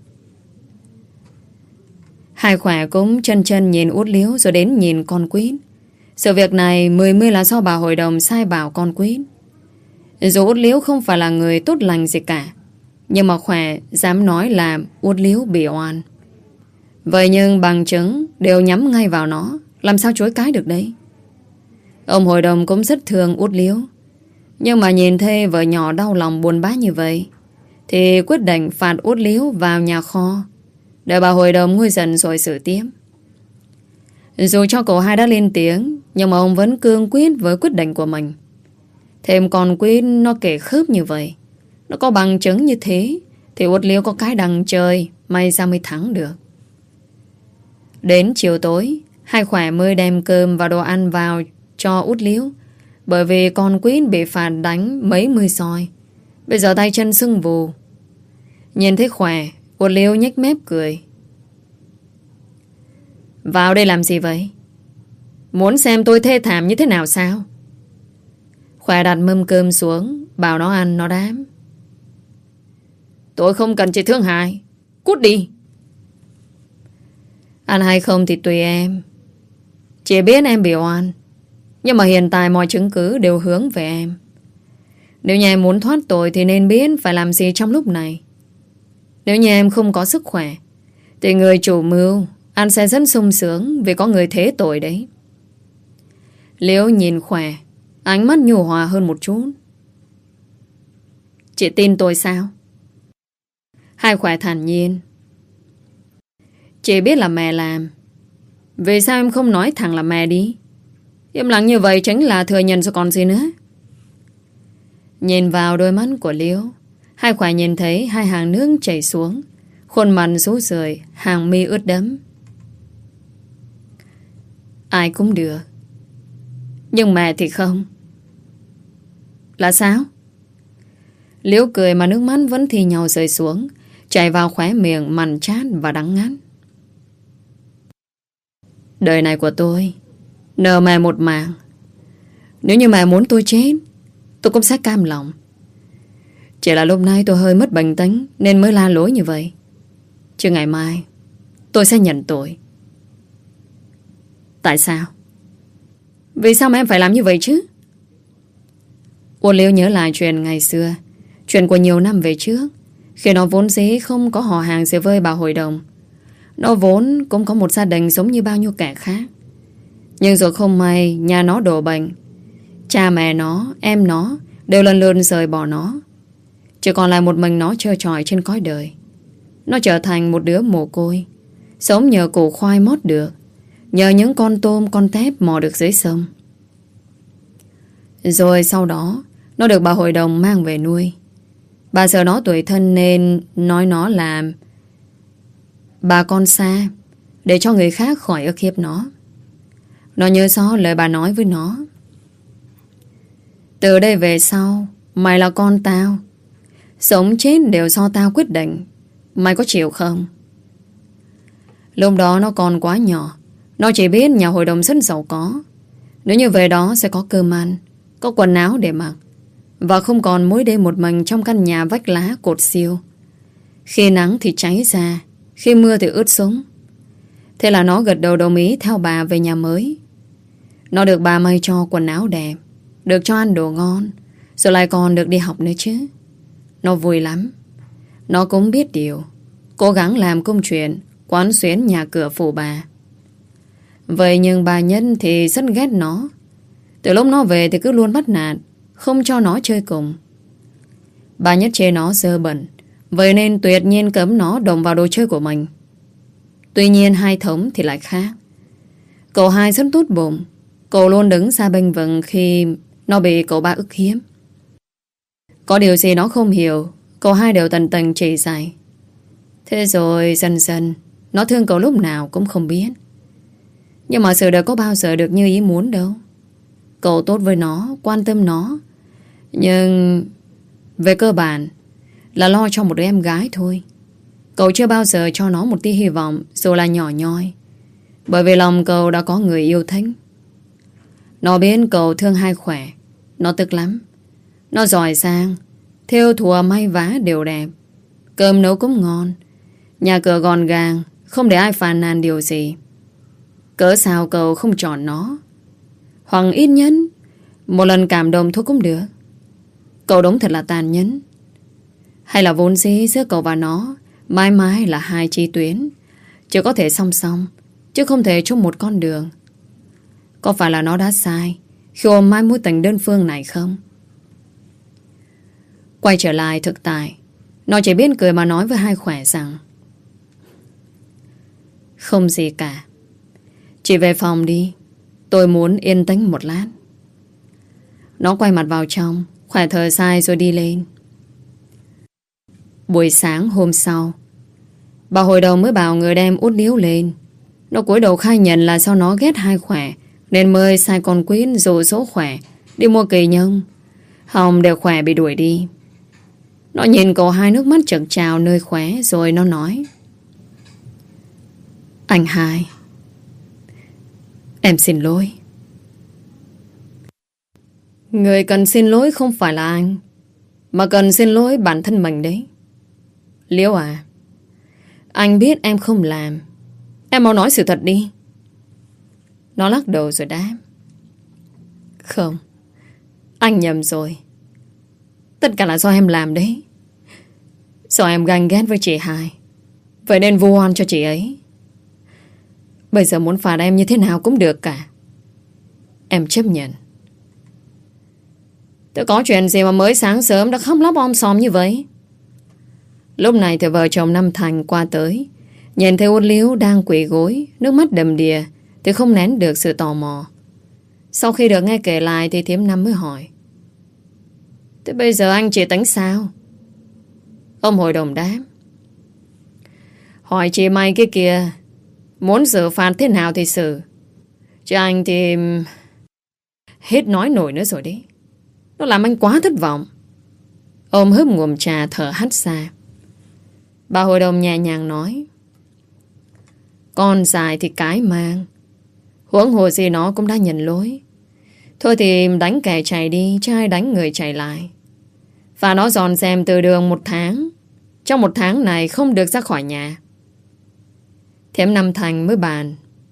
Hai Khỏe cũng chân nhìn Út Liếu rồi đến nhìn con Quyết. Sự việc này 10 là do bà hội đồng sai bảo con Quyết. Dù Út Liếu không phải là người tốt lành gì cả, nhưng mà Khỏe dám nói là Út Liếu bị oan. Vậy nhưng bằng chứng đều nhắm ngay vào nó, làm sao chối cái được đấy? Ông hội đồng cũng rất thương Út Liếu, nhưng mà nhìn thấy vợ nhỏ đau lòng buồn bã như vậy thì quyết định phạt Út Liếu vào nhà kho để bà hội đồng nguôi giận rồi xử tiếp. Dù cho cậu hai đã lên tiếng, nhưng mà ông vẫn cương quyết với quyết định của mình. Thêm con Quyết nó kể khớp như vậy, nó có bằng chứng như thế thì Út Liếu có cái đằng trời may ra mới thắng được. Đến chiều tối, Hai Khỏe mới đem cơm và đồ ăn vào cho Út Liếu, bởi vì con Quyết bị phạt đánh mấy mươi soi, bây giờ tay chân sưng vù. Nhìn thấy Khỏe, Út Liếu nhếch mép cười. Vào đây làm gì vậy? Muốn xem tôi thê thảm như thế nào sao? Khỏe đặt mâm cơm xuống, bảo nó ăn, nó đám. Tôi không cần chị thương hại, cút đi. Ăn hay không thì tùy em. Chị biết em bị oan, nhưng mà hiện tại mọi chứng cứ đều hướng về em. Nếu nhà em muốn thoát tội thì nên biết phải làm gì trong lúc này. Nếu nhà em không có sức khỏe thì người chủ mưu anh sẽ rất sung sướng vì có người thế tội đấy. Liễu nhìn Khỏe, ánh mắt nhu hòa hơn một chút. Chị tin tôi sao? Hai Khỏe thản nhiên. Chị biết là mẹ làm. Vì sao em không nói thẳng là mẹ đi? Im lặng như vậy chính là thừa nhận rồi còn gì nữa. Nhìn vào đôi mắt của Liễu, hai khỏe nhìn thấy hai hàng nước chảy xuống, khuôn mặt rũ rượi, hàng mi ướt đẫm. Ai cũng được, nhưng mẹ thì không. Là sao? Liễu cười mà nước mắt vẫn thi nhau rơi xuống, chảy vào khóe miệng mặn chát và đắng ngắt. Đời này của tôi nợ mẹ một mạng. Nếu như mẹ muốn tôi chết, tôi cũng sẽ cam lòng. Chỉ là lúc này tôi hơi mất bình tĩnh nên mới la lối như vậy. Chứ ngày mai tôi sẽ nhận tội. Tại sao? Vì sao mà em phải làm như vậy chứ? Uông Liễu nhớ lại chuyện ngày xưa, chuyện của nhiều năm về trước, khi nó vốn dĩ không có họ hàng gì với bà hội đồng. Nó vốn cũng có một gia đình giống như bao nhiêu kẻ khác. Nhưng rồi không may nhà nó đổ bệnh. Cha mẹ nó, em nó đều lần lượt rời bỏ nó. Chỉ còn lại một mình nó trơ trọi trên cõi đời. Nó trở thành một đứa mồ côi, sống nhờ củ khoai mót được, nhờ những con tôm con tép mò được dưới sông. Rồi sau đó nó được bà hội đồng mang về nuôi. Bà sợ nó tủi thân nên nói nó là bà con xa, để cho người khác khỏi ức hiếp nó. Nó nhớ rõ lời bà nói với nó: từ đây về sau mày là con tao, sống chết đều do tao quyết định. Mày có chịu không? Lúc đó nó còn quá nhỏ. Nó chỉ biết nhà hội đồng rất giàu có. Nếu như về đó sẽ có cơm ăn, có quần áo để mặc, và không còn mỗi đêm một mình trong căn nhà vách lá cột siêu. Khi nắng thì cháy ra, khi mưa thì ướt sũng. Thế là nó gật đầu đồng ý theo bà về nhà mới. Nó được bà may cho quần áo đẹp, được cho ăn đồ ngon, rồi lại còn được đi học nữa chứ. Nó vui lắm. Nó cũng biết điều, cố gắng làm công chuyện quán xuyến nhà cửa phụ bà. Vậy nhưng bà Nhân thì rất ghét nó. Từ lúc nó về thì cứ luôn bắt nạt, không cho nó chơi cùng. Bà Nhất chê nó dơ bẩn, vậy nên tuyệt nhiên cấm nó động vào đồ chơi của mình. Tuy nhiên hai Thống thì lại khác. Cậu hai rất tốt bụng. Cậu luôn đứng ra bênh vực khi nó bị cậu ba ức hiếp. Có điều gì nó không hiểu, cậu hai đều tận tình chỉ dạy. Thế rồi dần dần nó thương cậu lúc nào cũng không biết. Nhưng mà sự đời có bao giờ được như ý muốn đâu. Cậu tốt với nó, quan tâm nó, nhưng về cơ bản là lo cho một đứa em gái thôi. Cậu chưa bao giờ cho nó một tí hy vọng, dù là nhỏ nhoi, bởi vì lòng cậu đã có người yêu thích. Nó biết cậu thương hai khỏe, nó tức lắm. Nó giỏi giang, thêu thùa may vá đều đẹp, cơm nấu cũng ngon, nhà cửa gọn gàng, không để ai phàn nàn điều gì. Cỡ sao cậu không chọn nó? Hoặc ít nhất một lần cảm động thôi cũng được. Cậu đúng thật là tàn nhẫn. Hay là vốn dĩ giữa cậu và nó mãi mãi là hai chi tuyến, chỉ có thể song song, chứ không thể chung một con đường. Có phải là nó đã sai khi ôm mãi mối tình đơn phương này không? Quay trở lại thực tại, nó chỉ biết cười mà nói với hai khỏe rằng không gì cả, chỉ về phòng đi, tôi muốn yên tĩnh một lát. Nó quay mặt vào trong, khỏe thở dài rồi đi lên. Buổi sáng hôm sau, bà hội đồng mới bảo người đem Út Liễu lên. Nó cúi đầu khai nhận là do nó ghét hai khỏe nên mới sai con Quyến dụ dỗ khỏe đi mua kỳ nhông, hòng để khỏe bị đuổi đi. Nó nhìn cậu hai, nước mắt chực trào nơi khóe, rồi nó nói: anh hai, em xin lỗi. Người cần xin lỗi không phải là anh, mà cần xin lỗi bản thân mình đấy. Liễu à, anh biết em không làm. Em mau nói sự thật đi. Nó lắc đầu rồi đáp: không, anh nhầm rồi. Tất cả là do em làm đấy. Do em ganh ghét với chị hai, vậy nên vu oan cho chị ấy. Bây giờ muốn phạt em như thế nào cũng được cả. Em chấp nhận. Tôi có chuyện gì mà mới sáng sớm đã khóc lóc om sòm như vậy? Lúc này thì vợ chồng Năm Thành qua tới, Nhìn thấy Uất Liễu đang quỳ gối, nước mắt đầm đìa, thì không nén được sự tò mò. Sau khi được nghe kể lại thì Thiếm Năm mới hỏi: thế bây giờ anh chị tính sao? Ông hội đồng đáp: hỏi chị mày cái kia, muốn xử phạt thế nào thì xử. Chứ anh thì hết nói nổi nữa rồi đấy. Nó làm anh quá thất vọng. Ông hớp ngụm trà thở hắt ra. Bà hội đồng nhẹ nhàng nói: con dài thì cái mang, huống hồ gì nó cũng đã nhận lỗi. Thôi thì đánh kẻ chạy đi, chứ ai đánh người chạy lại. Và nó dọn dẹp từ đường 1 tháng. Trong 1 tháng này không được ra khỏi nhà. Thiếm Năm Thành mới bàn: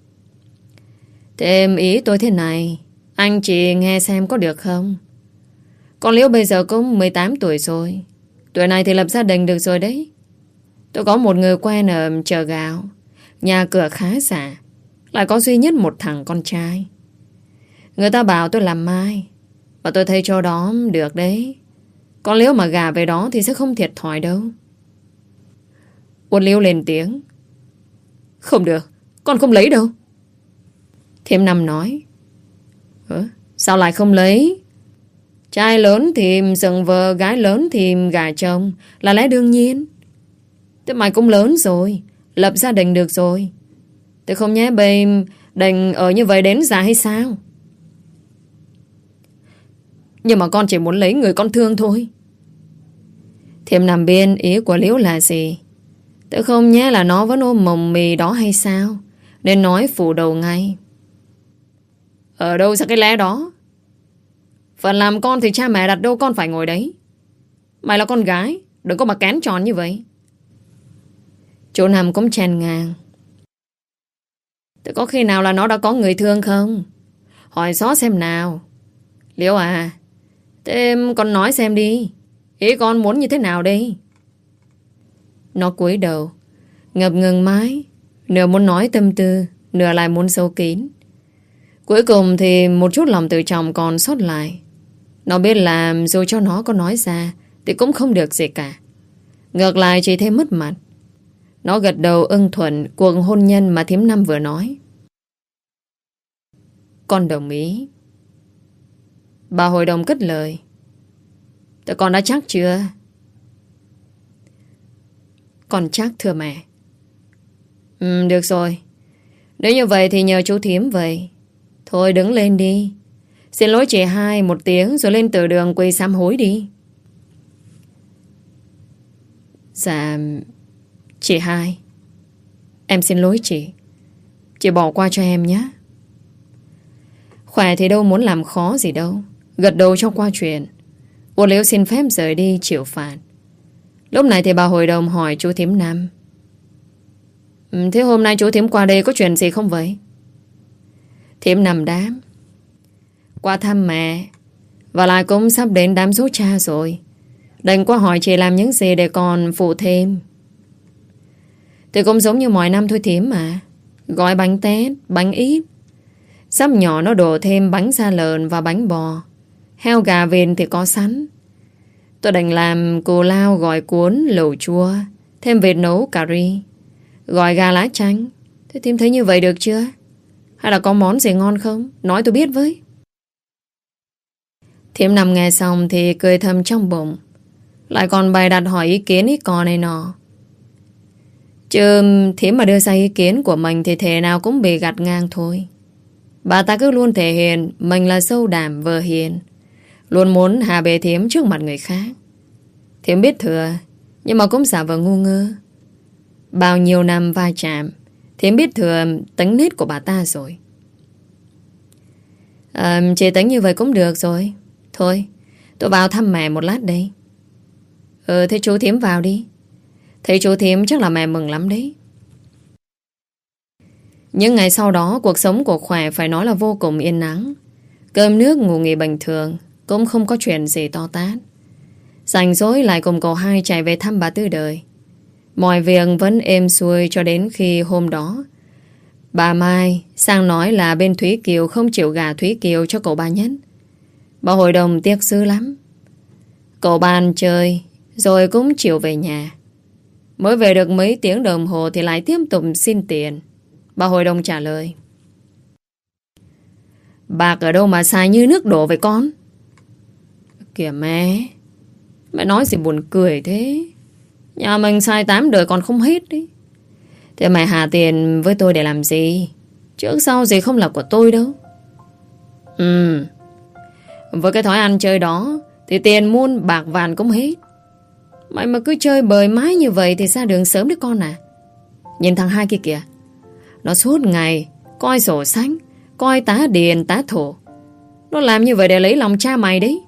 thêm ý tôi thế này, anh chị nghe xem có được không? Con Liễu bây giờ cũng 18 tuổi rồi. Tuổi này thì lập gia đình được rồi đấy. Tôi có một người quen ở chợ gạo, nhà cửa khá giả, lại có duy nhất một thằng con trai. Người ta bảo tôi làm mai, và tôi thấy cho đó được đấy. Con Liễu mà gả về đó thì sẽ không thiệt thòi đâu. Uất Liễu lên tiếng: không được, con không lấy đâu. Thiêm Năm nói: sao lại không lấy? Trai lớn thì dựng vợ, gái lớn thì gả chồng là lẽ đương nhiên. Thế mày cũng lớn rồi, lập gia đình được rồi. Thế không nhé bây đành ở như vậy đến già hay sao? Nhưng mà con chỉ muốn lấy người con thương thôi. Thiêm Năm biên ý của Liễu là gì? Tự không nhé là nó vẫn ôm mồng mì đó hay sao? Nên nói phủ đầu ngay: ở đâu ra cái lẽ đó? Phần làm con thì cha mẹ đặt đâu con phải ngồi đấy. Mày là con gái, đừng có mà kén tròn như vậy. Chú Năm cũng chen ngang: thế có khi nào là nó đã có người thương không? Hỏi xó xem nào. Liễu à, thế con nói xem đi, ý con muốn như thế nào đi? Nó cúi đầu, ngập ngừng mãi, nửa muốn nói tâm tư, nửa lại muốn giấu kín. Cuối cùng thì một chút lòng tự trọng còn sót lại. Nó biết là dù cho nó có nói ra thì cũng không được gì cả. Ngược lại chỉ thêm mất mặt. Nó gật đầu ưng thuận cuộc hôn nhân mà Thiếm Năm vừa nói. Con đồng ý. Bà hội đồng cất lời: thế con đã chắc chưa? Con chắc thưa mẹ. Được rồi. Nếu như vậy thì nhờ chú Thiếm vậy. Thôi đứng lên đi. Xin lỗi chị hai một tiếng rồi lên từ đường quỳ sám hối đi. Dạ, chị hai, em xin lỗi chị. Chị bỏ qua cho em nhé. Khỏe thì đâu muốn làm khó gì đâu. Gật đầu cho qua chuyện. Uất Liễu xin phép rời đi chịu phạt. Lúc này thì bà hội đồng hỏi chú Thiếm Năm: thế hôm nay chú Thiếm qua đây có chuyện gì không vậy? Thiếm Năm đáp: qua thăm mẹ, và lại cũng sắp đến đám dỗ cha rồi. Đành qua hỏi chị làm những gì để còn phụ thêm. Thì cũng giống như mọi năm thôi Thiếm mà. Gói bánh tét, bánh ít. Sắp nhỏ nó đổ thêm bánh da lợn và bánh bò. Heo gà vịt thì có sẵn. Tôi đành làm cù lao gỏi cuốn lẩu chua, thêm vịt nấu cà ri, gỏi gà lá chanh. Thế Thiếm thấy như vậy được chưa? Hay là có món gì ngon không? Nói tôi biết với. Thiếm Năm nghe xong thì cười thầm trong bụng. Lại còn bày đặt hỏi ý kiến ý cò này nọ. Chứ Thiếm mà đưa ra ý kiến của mình thì thể nào cũng bị gạt ngang thôi. Bà ta cứ luôn thể hiện mình là sâu đảm vợ hiền, luôn muốn hạ bệ Thiếm trước mặt người khác. Thiếm biết thừa, nhưng mà cũng giả vờ ngu ngơ. Bao nhiêu năm va chạm, Thiếm biết thừa tính nết của bà ta rồi. Chị tính như vậy cũng được rồi. Thôi, tôi vào thăm mẹ một lát đây. Thế chú Thiếm vào đi. Thấy chú Thiếm chắc là mẹ mừng lắm đấy. Những ngày sau đó, cuộc sống của Khỏe phải nói là vô cùng yên nắng. Cơm nước ngủ nghỉ bình thường, cũng không có chuyện gì to tát. Rảnh rỗi lại cùng cậu hai chạy về thăm bà Tư Đời. Mọi việc vẫn êm xuôi cho đến khi hôm đó bà Mai sang nói là bên Thúy Kiều không chịu gả Thúy Kiều cho cậu ba Nhất. Bà hội đồng tiếc dữ lắm. Cậu ba ăn chơi rồi cũng chịu về nhà. Mới về được mấy tiếng đồng hồ thì lại tiếp tục xin tiền. Bà hội đồng trả lời: bạc ở đâu mà xài như nước đổ vậy con? Kìa mẹ, mẹ nói gì buồn cười thế. Nhà mình xài 8 đời còn không hết đấy. Thế mày hạ tiền với tôi để làm gì? Trước sau gì không là của tôi đâu. Với cái thói ăn chơi đó thì tiền muôn bạc vàng cũng hết. Mày mà cứ chơi bời mãi như vậy thì ra đường sớm đấy con à. Nhìn thằng hai kia kìa, nó suốt ngày coi sổ sách, coi tá điền tá thổ. Nó làm như vậy để lấy lòng cha mày đấy.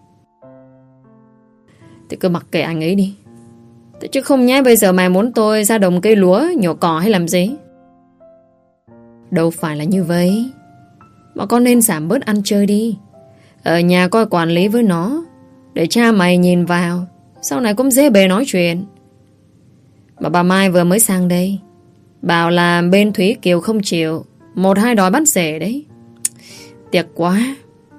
Thì cứ mặc kệ anh ấy đi. Thế chứ không nhé, bây giờ mày muốn tôi ra đồng cây lúa nhổ cỏ hay làm gì? Đâu phải là như vậy. Mà con nên giảm bớt ăn chơi đi. Ở nhà coi quản lý với nó, để cha mày nhìn vào, sau này cũng dễ bề nói chuyện. Mà bà Mai vừa mới sang đây, bảo là bên Thúy Kiều không chịu, 1-2 đòi bắt rể đấy. Tiếc quá.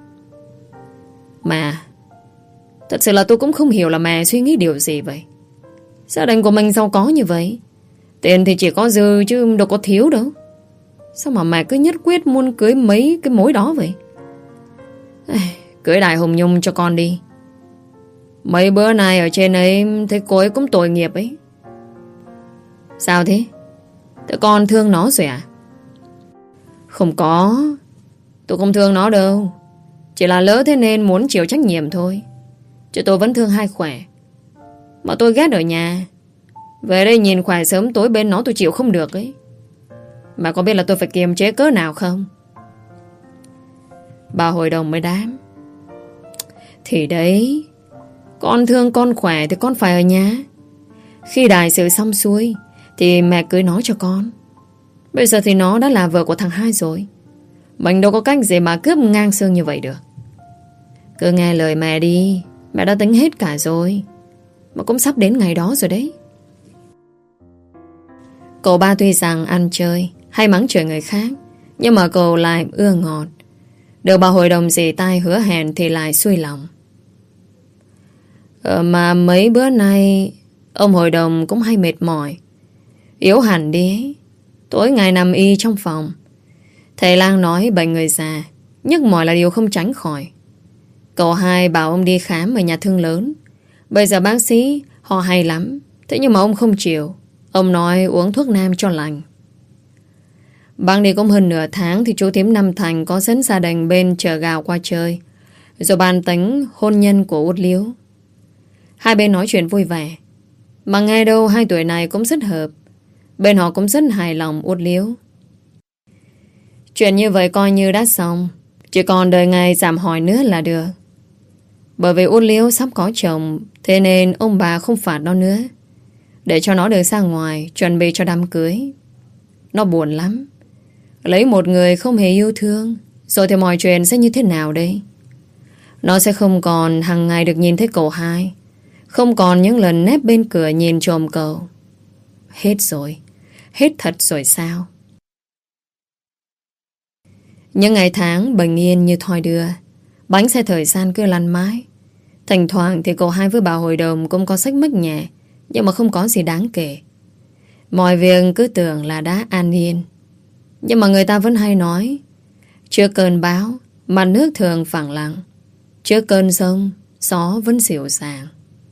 Mà thật sự là tôi cũng không hiểu là mẹ suy nghĩ điều gì vậy. Gia đình của mình giàu có như vậy, tiền thì chỉ có dư chứ đâu có thiếu đâu. Sao mà mẹ cứ nhất quyết muốn cưới mấy cái mối đó vậy? Cưới Đại Hồng Nhung cho con đi. Mấy bữa nay ở trên ấy thấy cô ấy cũng tội nghiệp ấy. Sao thế? Thế con thương nó rồi à? Không có, tôi không thương nó đâu. Chỉ là lỡ thế nên muốn chịu trách nhiệm thôi. Chứ tôi vẫn thương Hai khỏe. Mà tôi ghét ở nhà. Về đây nhìn khỏe sớm tối bên nó tôi chịu không được ấy. Mà có biết là tôi phải kiềm chế cỡ nào không? Bà hội đồng mới đáp: thì đấy, con thương con khỏe thì con phải ở nhà. Khi đại sự xong xuôi thì mẹ cưới nó cho con. Bây giờ thì nó đã là vợ của thằng Hai rồi. Mình đâu có cách gì mà cướp ngang xương như vậy được. Cứ nghe lời mẹ đi. Mẹ đã tính hết cả rồi. Mà cũng sắp đến ngày đó rồi đấy. Cậu ba tuy rằng ăn chơi hay mắng chửi người khác, nhưng mà cậu lại ưa ngọt. Được bà hội đồng dì tai hứa hẹn thì lại xuôi lòng. Mà mấy bữa nay ông hội đồng cũng hay mệt mỏi, yếu hẳn đi ấy. Tối ngày nằm y trong phòng. Thầy lang nói bệnh người già, nhức mỏi là điều không tránh khỏi. Cậu Hai bảo ông đi khám ở nhà thương lớn. Bây giờ bác sĩ họ hay lắm. Thế nhưng mà ông không chịu. Ông nói uống thuốc nam cho lành. Băng đi cũng hơn nửa tháng thì chú thím Năm Thành có dẫn gia đình bên chợ gạo qua chơi, rồi bàn tính hôn nhân của Út Liếu. Hai bên nói chuyện vui vẻ. Mà nghe đâu hai tuổi này cũng rất hợp. Bên họ cũng rất hài lòng Út Liếu. Chuyện như vậy coi như đã xong. Chỉ còn đợi ngày giảm hỏi nữa là được. Bởi vì Út Liếu sắp có chồng, thế nên ông bà không phạt nó nữa, để cho nó được ra ngoài chuẩn bị cho đám cưới. Nó buồn lắm. Lấy một người không hề yêu thương, rồi thì mọi chuyện sẽ như thế nào đây? Nó sẽ không còn hàng ngày được nhìn thấy cậu Hai, không còn những lần nép bên cửa nhìn trộm cậu. Hết rồi. Hết thật rồi sao? Những ngày tháng bình yên như thoi đưa. Bánh xe thời gian cứ lăn mãi. Thỉnh thoảng thì cậu Hai với bà hội đồng cũng có xích mích nhẹ, nhưng mà không có gì đáng kể. Mọi việc cứ tưởng là đã an yên. Nhưng mà người ta vẫn hay nói, trước cơn bão mặt nước thường phẳng lặng, trước cơn giông gió vẫn dịu dàng.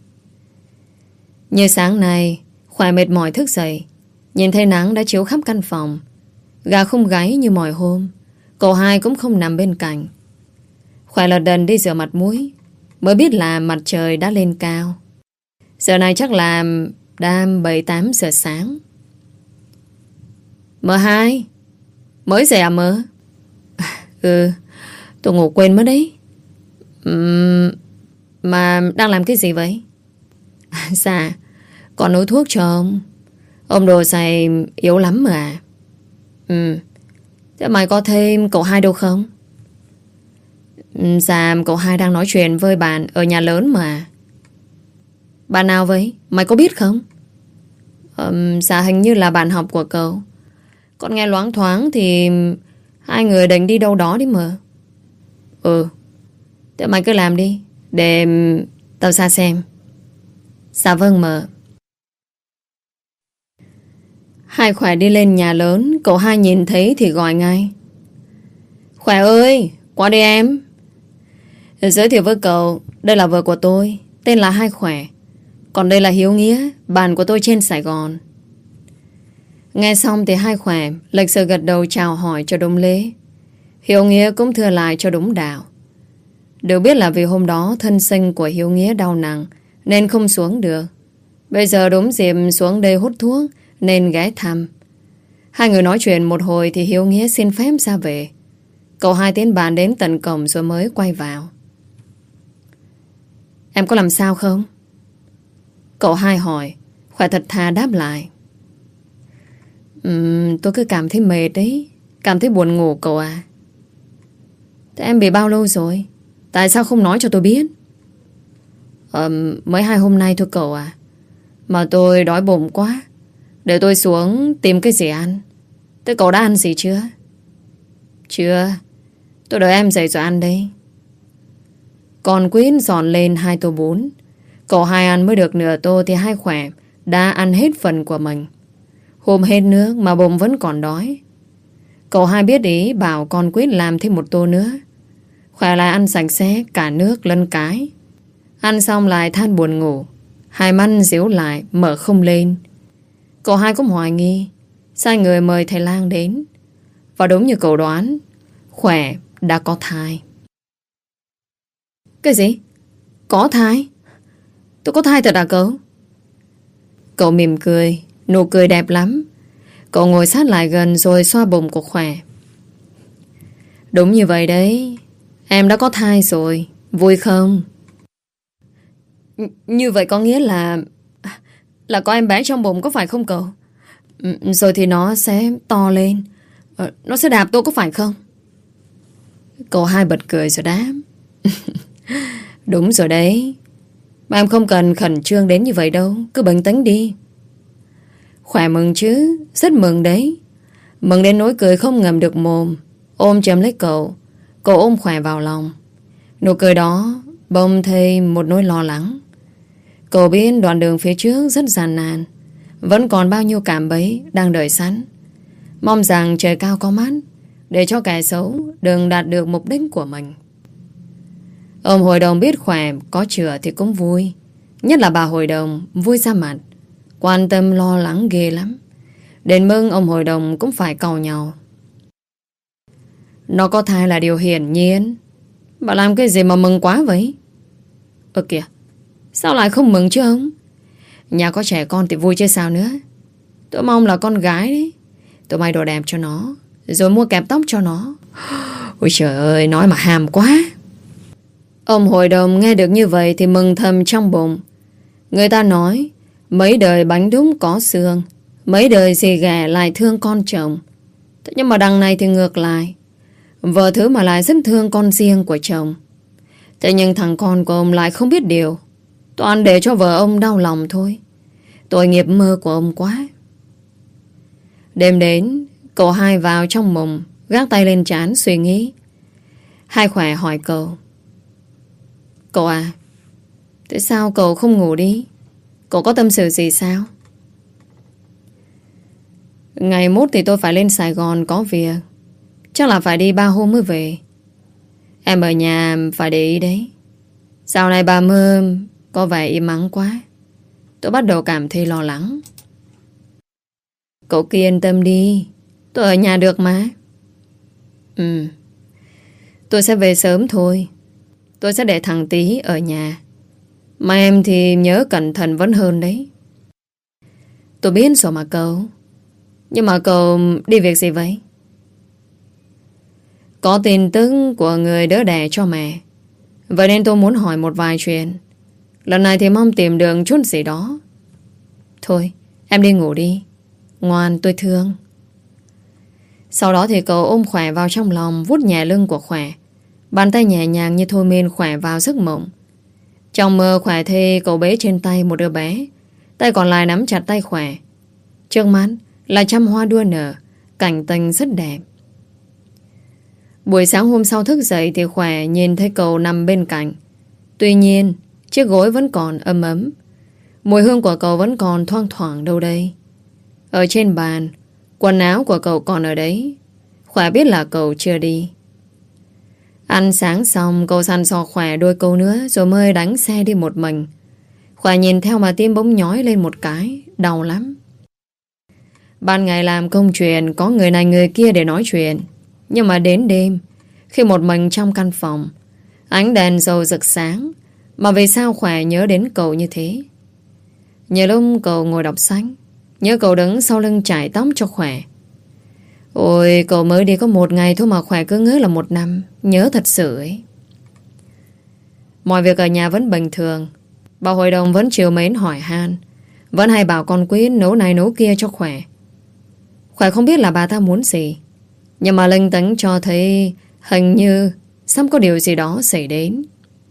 Như sáng nay, khỏe mệt mỏi thức dậy, nhìn thấy nắng đã chiếu khắp căn phòng. Gà không gáy như mọi hôm, cậu Hai cũng không nằm bên cạnh. Khỏe lật đần đi rửa mặt mũi, mới biết là mặt trời đã lên cao. Giờ này chắc là đam 7-8 giờ sáng. Mơ Hai, mới dậy à mơ? Tôi ngủ quên mất đấy. Mà đang làm cái gì vậy? Dạ, còn nấu thuốc cho ông. Ông đồ xài yếu lắm mà. Thế mày có thêm cậu Hai đâu không? Dạ, cậu Hai đang nói chuyện với bạn ở nhà lớn mà. Bạn nào vậy? Mày có biết không? Dạ, hình như là bạn học của cậu. Con nghe loáng thoáng thì hai người định đi đâu đó đi mà. Thế mày cứ làm đi, để tao ra xem. Dạ vâng mợ. Hai Khỏe đi lên nhà lớn, cậu hai nhìn thấy thì gọi ngay. Khỏe ơi, qua đây em. Giới thiệu với cậu, đây là vợ của tôi, tên là Hai Khỏe. Còn đây là Hiếu Nghĩa, bạn của tôi trên Sài Gòn. Nghe xong thì Hai Khỏe lịch sự gật đầu chào hỏi cho đúng lễ. Hiếu Nghĩa cũng thưa lại cho đúng đạo. Được biết là vì hôm đó thân sinh của Hiếu Nghĩa đau nặng nên không xuống được. Bây giờ đúng dịp xuống đây hút thuốc nên ghé thăm. Hai người nói chuyện một hồi thì Hiếu Nghĩa xin phép ra về. Cậu hai tiến bàn đến tận cổng rồi mới quay vào. Em có làm sao không? Cậu hai hỏi. Khỏe thật thà đáp lại. Tôi cứ cảm thấy mệt đấy. Cảm thấy buồn ngủ cậu à. Thế em bị bao lâu rồi? Tại sao không nói cho tôi biết? Mới 2 hôm nay thôi cậu à. Mà tôi đói bụng quá. Để tôi xuống tìm cái gì ăn. Thế cậu đã ăn gì chưa? Chưa. Tôi đợi em dậy rồi ăn đây. Còn Quýt dọn lên 2 tô bún. Cậu hai ăn mới được nửa tô thì Hai Khỏe đã ăn hết phần của mình. Hôm hết nước mà bụng vẫn còn đói. Cậu hai biết ý bảo con Quýt làm thêm 1 tô nữa. Khỏe lại ăn sạch sẽ cả nước lẫn cái. Ăn xong lại than buồn ngủ. Hai mắt díu lại mở không lên. Cậu hai cũng hoài nghi sai người mời thầy lang đến. Và đúng như cậu đoán, Khỏe đã có thai. Cái gì? Có thai? Tôi có thai thật à cậu? Cậu mỉm cười. Nụ cười đẹp lắm. Cậu ngồi sát lại gần rồi xoa bụng của Khỏe. Đúng như vậy đấy. Em đã có thai rồi. Vui không? Như vậy có nghĩa là có em bé trong bụng có phải không cậu? Rồi thì nó sẽ to lên. Nó sẽ đạp tôi có phải không? Cậu hai bật cười rồi đáp. Đúng rồi đấy. Mà em không cần khẩn trương đến như vậy đâu. Cứ bình tĩnh đi. Khỏe mừng chứ. Rất mừng đấy. Mừng đến nỗi cười không ngậm được mồm. Ôm chầm lấy cậu. Cậu ôm Khỏe vào lòng. Nụ cười đó bỗng thêm một nỗi lo lắng. Cậu biết đoạn đường phía trước rất gian nan. Vẫn còn bao nhiêu cạm bẫy đang đợi sẵn. Mong rằng trời cao có mắt để cho kẻ xấu đừng đạt được mục đích của mình. Ông hội đồng biết Khỏe có chữa thì cũng vui. Nhất là bà hội đồng vui ra mặt. Quan tâm lo lắng ghê lắm. Đến mức ông hội đồng cũng phải càu nhau. Nó có thai là điều hiển nhiên. Bà làm cái gì mà mừng quá vậy? Kìa, sao lại không mừng chứ ông? Nhà có trẻ con thì vui chứ sao nữa. Tôi mong là con gái đấy. Tôi may đồ đẹp cho nó, rồi mua kẹp tóc cho nó. Ôi trời ơi, nói mà hàm quá. Ông hội đồng nghe được như vậy thì mừng thầm trong bụng. Người ta nói mấy đời bánh đúng có xương, mấy đời dì ghẻ lại thương con chồng. Thế nhưng mà đằng này thì ngược lại. Vợ thứ mà lại rất thương con riêng của chồng. Thế nhưng thằng con của ông lại không biết điều. Toàn để cho vợ ông đau lòng thôi. Tội nghiệp mơ của ông quá. Đêm đến, cậu hai vào trong mùng, gác tay lên trán suy nghĩ. Hai Khỏe hỏi cậu. Cậu à, tại sao cậu không ngủ đi? Cậu có tâm sự gì sao? Ngày mốt thì tôi phải lên Sài Gòn có việc. Chắc là phải đi 3 hôm mới về. Em ở nhà phải để ý đấy. Dạo này bà Mơ có vẻ im ắng quá. Tôi bắt đầu cảm thấy lo lắng. Cậu kia yên tâm đi. Tôi ở nhà được mà. Tôi sẽ về sớm thôi. Tôi sẽ để thằng Tí ở nhà. Mà em thì nhớ cẩn thận vẫn hơn đấy. Tôi biết rồi mà cậu. Nhưng mà cậu đi việc gì vậy? Có tin tức của người đỡ đẻ cho mẹ. Vậy nên tôi muốn hỏi một vài chuyện. Lần này thì mong tìm được chút gì đó. Thôi, em đi ngủ đi. Ngoan, tôi thương. Sau đó thì cậu ôm Khỏe vào trong lòng, vuốt nhẹ lưng của Khỏe. Bàn tay nhẹ nhàng như thôi miên Khỏe vào giấc mộng. Trong mơ Khỏe thấy cậu bế trên tay một đứa bé. Tay còn lại nắm chặt tay Khỏe. Trước mắt là trăm hoa đua nở. Cảnh tình rất đẹp. Buổi sáng hôm sau thức dậy thì Khỏe nhìn thấy cậu nằm bên cạnh. Tuy nhiên chiếc gối vẫn còn ấm ấm. Mùi hương của cậu vẫn còn thoang thoảng đâu đây. Ở trên bàn, quần áo của cậu còn ở đấy. Khỏe biết là cậu chưa đi. Ăn sáng xong, cậu săn sò Khỏe đôi câu nữa rồi mới đánh xe đi một mình. Khỏe nhìn theo mà tim bỗng nhói lên một cái, đau lắm. Ban ngày làm công chuyện, có người này người kia để nói chuyện. Nhưng mà đến đêm, khi một mình trong căn phòng, ánh đèn dầu rực sáng, mà vì sao Khỏe nhớ đến cậu như thế? Nhớ lúc cậu ngồi đọc sách, nhớ cậu đứng sau lưng chải tóc cho Khỏe. Ôi, cậu mới đi có một ngày thôi mà Khỏe cứ ngỡ là một năm. Nhớ thật sự ấy. Mọi việc ở nhà vẫn bình thường. Bà hội đồng vẫn chiều mến hỏi han, vẫn hay bảo con Quyết nấu này nấu kia cho Khỏe. Khỏe không biết là bà ta muốn gì, nhưng mà linh tính cho thấy hình như sắp có điều gì đó xảy đến.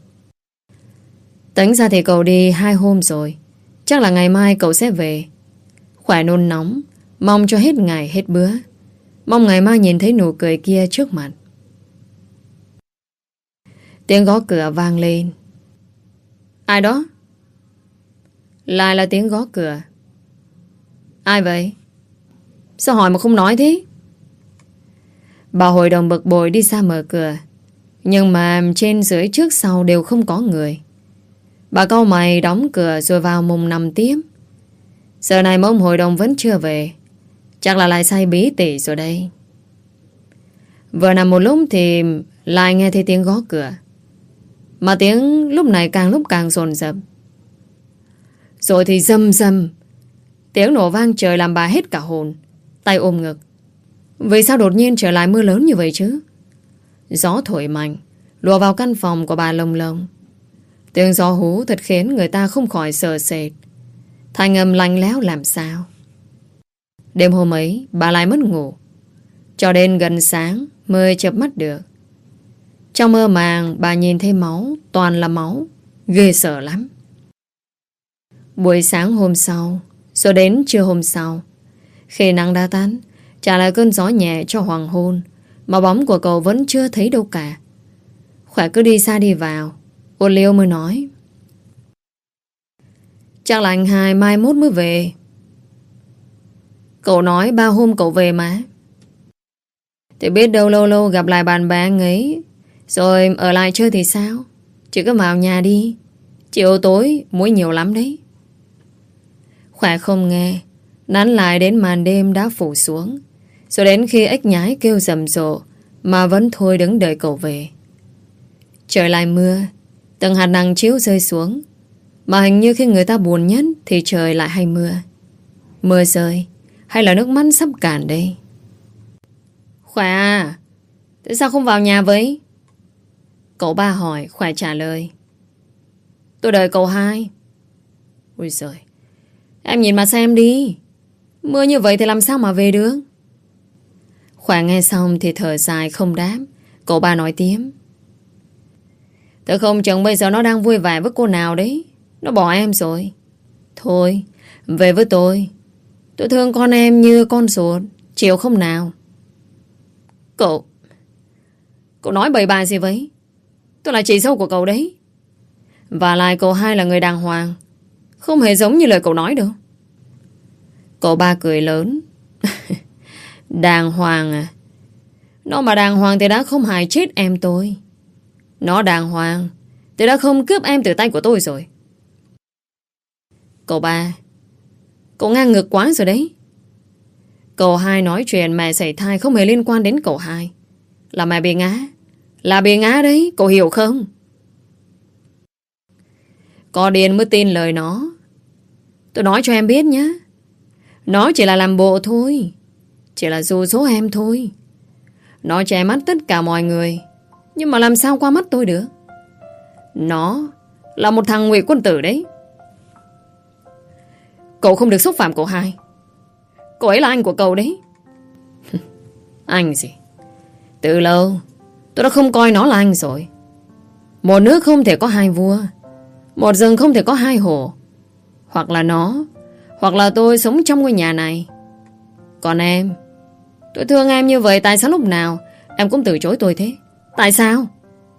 Tính ra thì cậu đi 2 hôm rồi, chắc là ngày mai cậu sẽ về. Khỏe nôn nóng, mong cho hết ngày hết bữa, mong ngày mai nhìn thấy nụ cười kia trước mặt. Tiếng gõ cửa vang lên. Ai đó? Lại là tiếng gõ cửa. Ai vậy? Sao hỏi mà không nói thế? Bà hội đồng bực bội đi ra mở cửa, nhưng mà trên dưới trước sau đều không có người. Bà cau mày đóng cửa rồi vào mùng nằm tiếp. Giờ này mà ông hội đồng vẫn chưa về, chắc là lại say bí tỉ rồi đây. Vừa nằm một lúc thì lại nghe thấy tiếng gõ cửa, mà tiếng lúc này càng lúc càng dồn dập. Rồi thì rầm rầm, tiếng nổ vang trời làm bà hết cả hồn, tay ôm ngực. Vì sao đột nhiên trở lại mưa lớn như vậy chứ? Gió thổi mạnh lùa vào căn phòng của bà lồng lồng. Tiếng gió hú thật khiến người ta không khỏi sợ sệt. Thanh âm lạnh lẽo làm sao. Đêm hôm ấy bà lại mất ngủ, cho đến gần sáng mới chợp mắt được. Trong mơ màng bà nhìn thấy máu, toàn là máu, ghê sợ lắm. Buổi sáng hôm sau, rồi đến trưa hôm sau, khi nắng đã tán, trả lại cơn gió nhẹ cho hoàng hôn, mà bóng của cậu vẫn chưa thấy đâu cả. Khỏe cứ đi xa đi vào. Ô Liêu mới nói, chắc là anh hai mai mốt mới về. Cậu nói 3 hôm cậu về mà. Thì biết đâu lâu lâu gặp lại bạn bè anh ấy, rồi ở lại chơi thì sao? Chỉ cứ vào nhà đi, chiều tối muối nhiều lắm đấy. Khỏe không nghe, nán lại đến màn đêm đã phủ xuống, rồi đến khi ếch nhái kêu rầm rộ mà vẫn thôi đứng đợi cậu về. Trời lại mưa, từng hạt nắng chiếu rơi xuống, mà hình như khi người ta buồn nhất thì trời lại hay mưa. Mưa rơi hay là nước mắt sắp cạn đây? Khỏe à, tại sao không vào nhà với? Cậu ba hỏi. Khỏe trả lời, tôi đợi cậu hai. Ôi giời, em nhìn mà xem đi, mưa như vậy thì làm sao mà về được? Khỏe nghe xong thì thở dài không đáp. Cậu ba nói tiếp, tôi không chừng bây giờ nó đang vui vẻ với cô nào đấy, nó bỏ em rồi. Thôi, về với tôi thương con em như con ruột, chịu không nào? Cậu nói bậy bạ gì vậy? Tôi là chị dâu của cậu đấy. Và lại cậu hai là người đàng hoàng, không hề giống như lời cậu nói đâu. Cậu ba cười lớn. Đàng hoàng à? Nó mà đàng hoàng thì đã không hại chết em tôi. Nó đàng hoàng thì đã không cướp em từ tay của tôi rồi. Cậu ba, cậu ngang ngược quá rồi đấy. Cậu hai nói chuyện mẹ sảy thai không hề liên quan đến cậu hai. Là mẹ bị ngã, là bị ngã đấy, cậu hiểu không? Có điên mới tin lời nó. Tôi nói cho em biết nhé, nó chỉ là làm bộ thôi, chỉ là dụ dỗ em thôi. Nó che mắt tất cả mọi người, nhưng mà làm sao qua mắt tôi được? Nó là một thằng ngụy quân tử đấy. Cậu không được xúc phạm cậu hai. Cậu ấy là anh của cậu đấy. Anh gì? Từ lâu tôi đã không coi nó là anh rồi. Một nước không thể có hai vua, một rừng không thể có hai hổ. Hoặc là nó, hoặc là tôi sống trong ngôi nhà này. Còn em, tôi thương em như vậy, tại sao lúc nào em cũng từ chối tôi thế? Tại sao?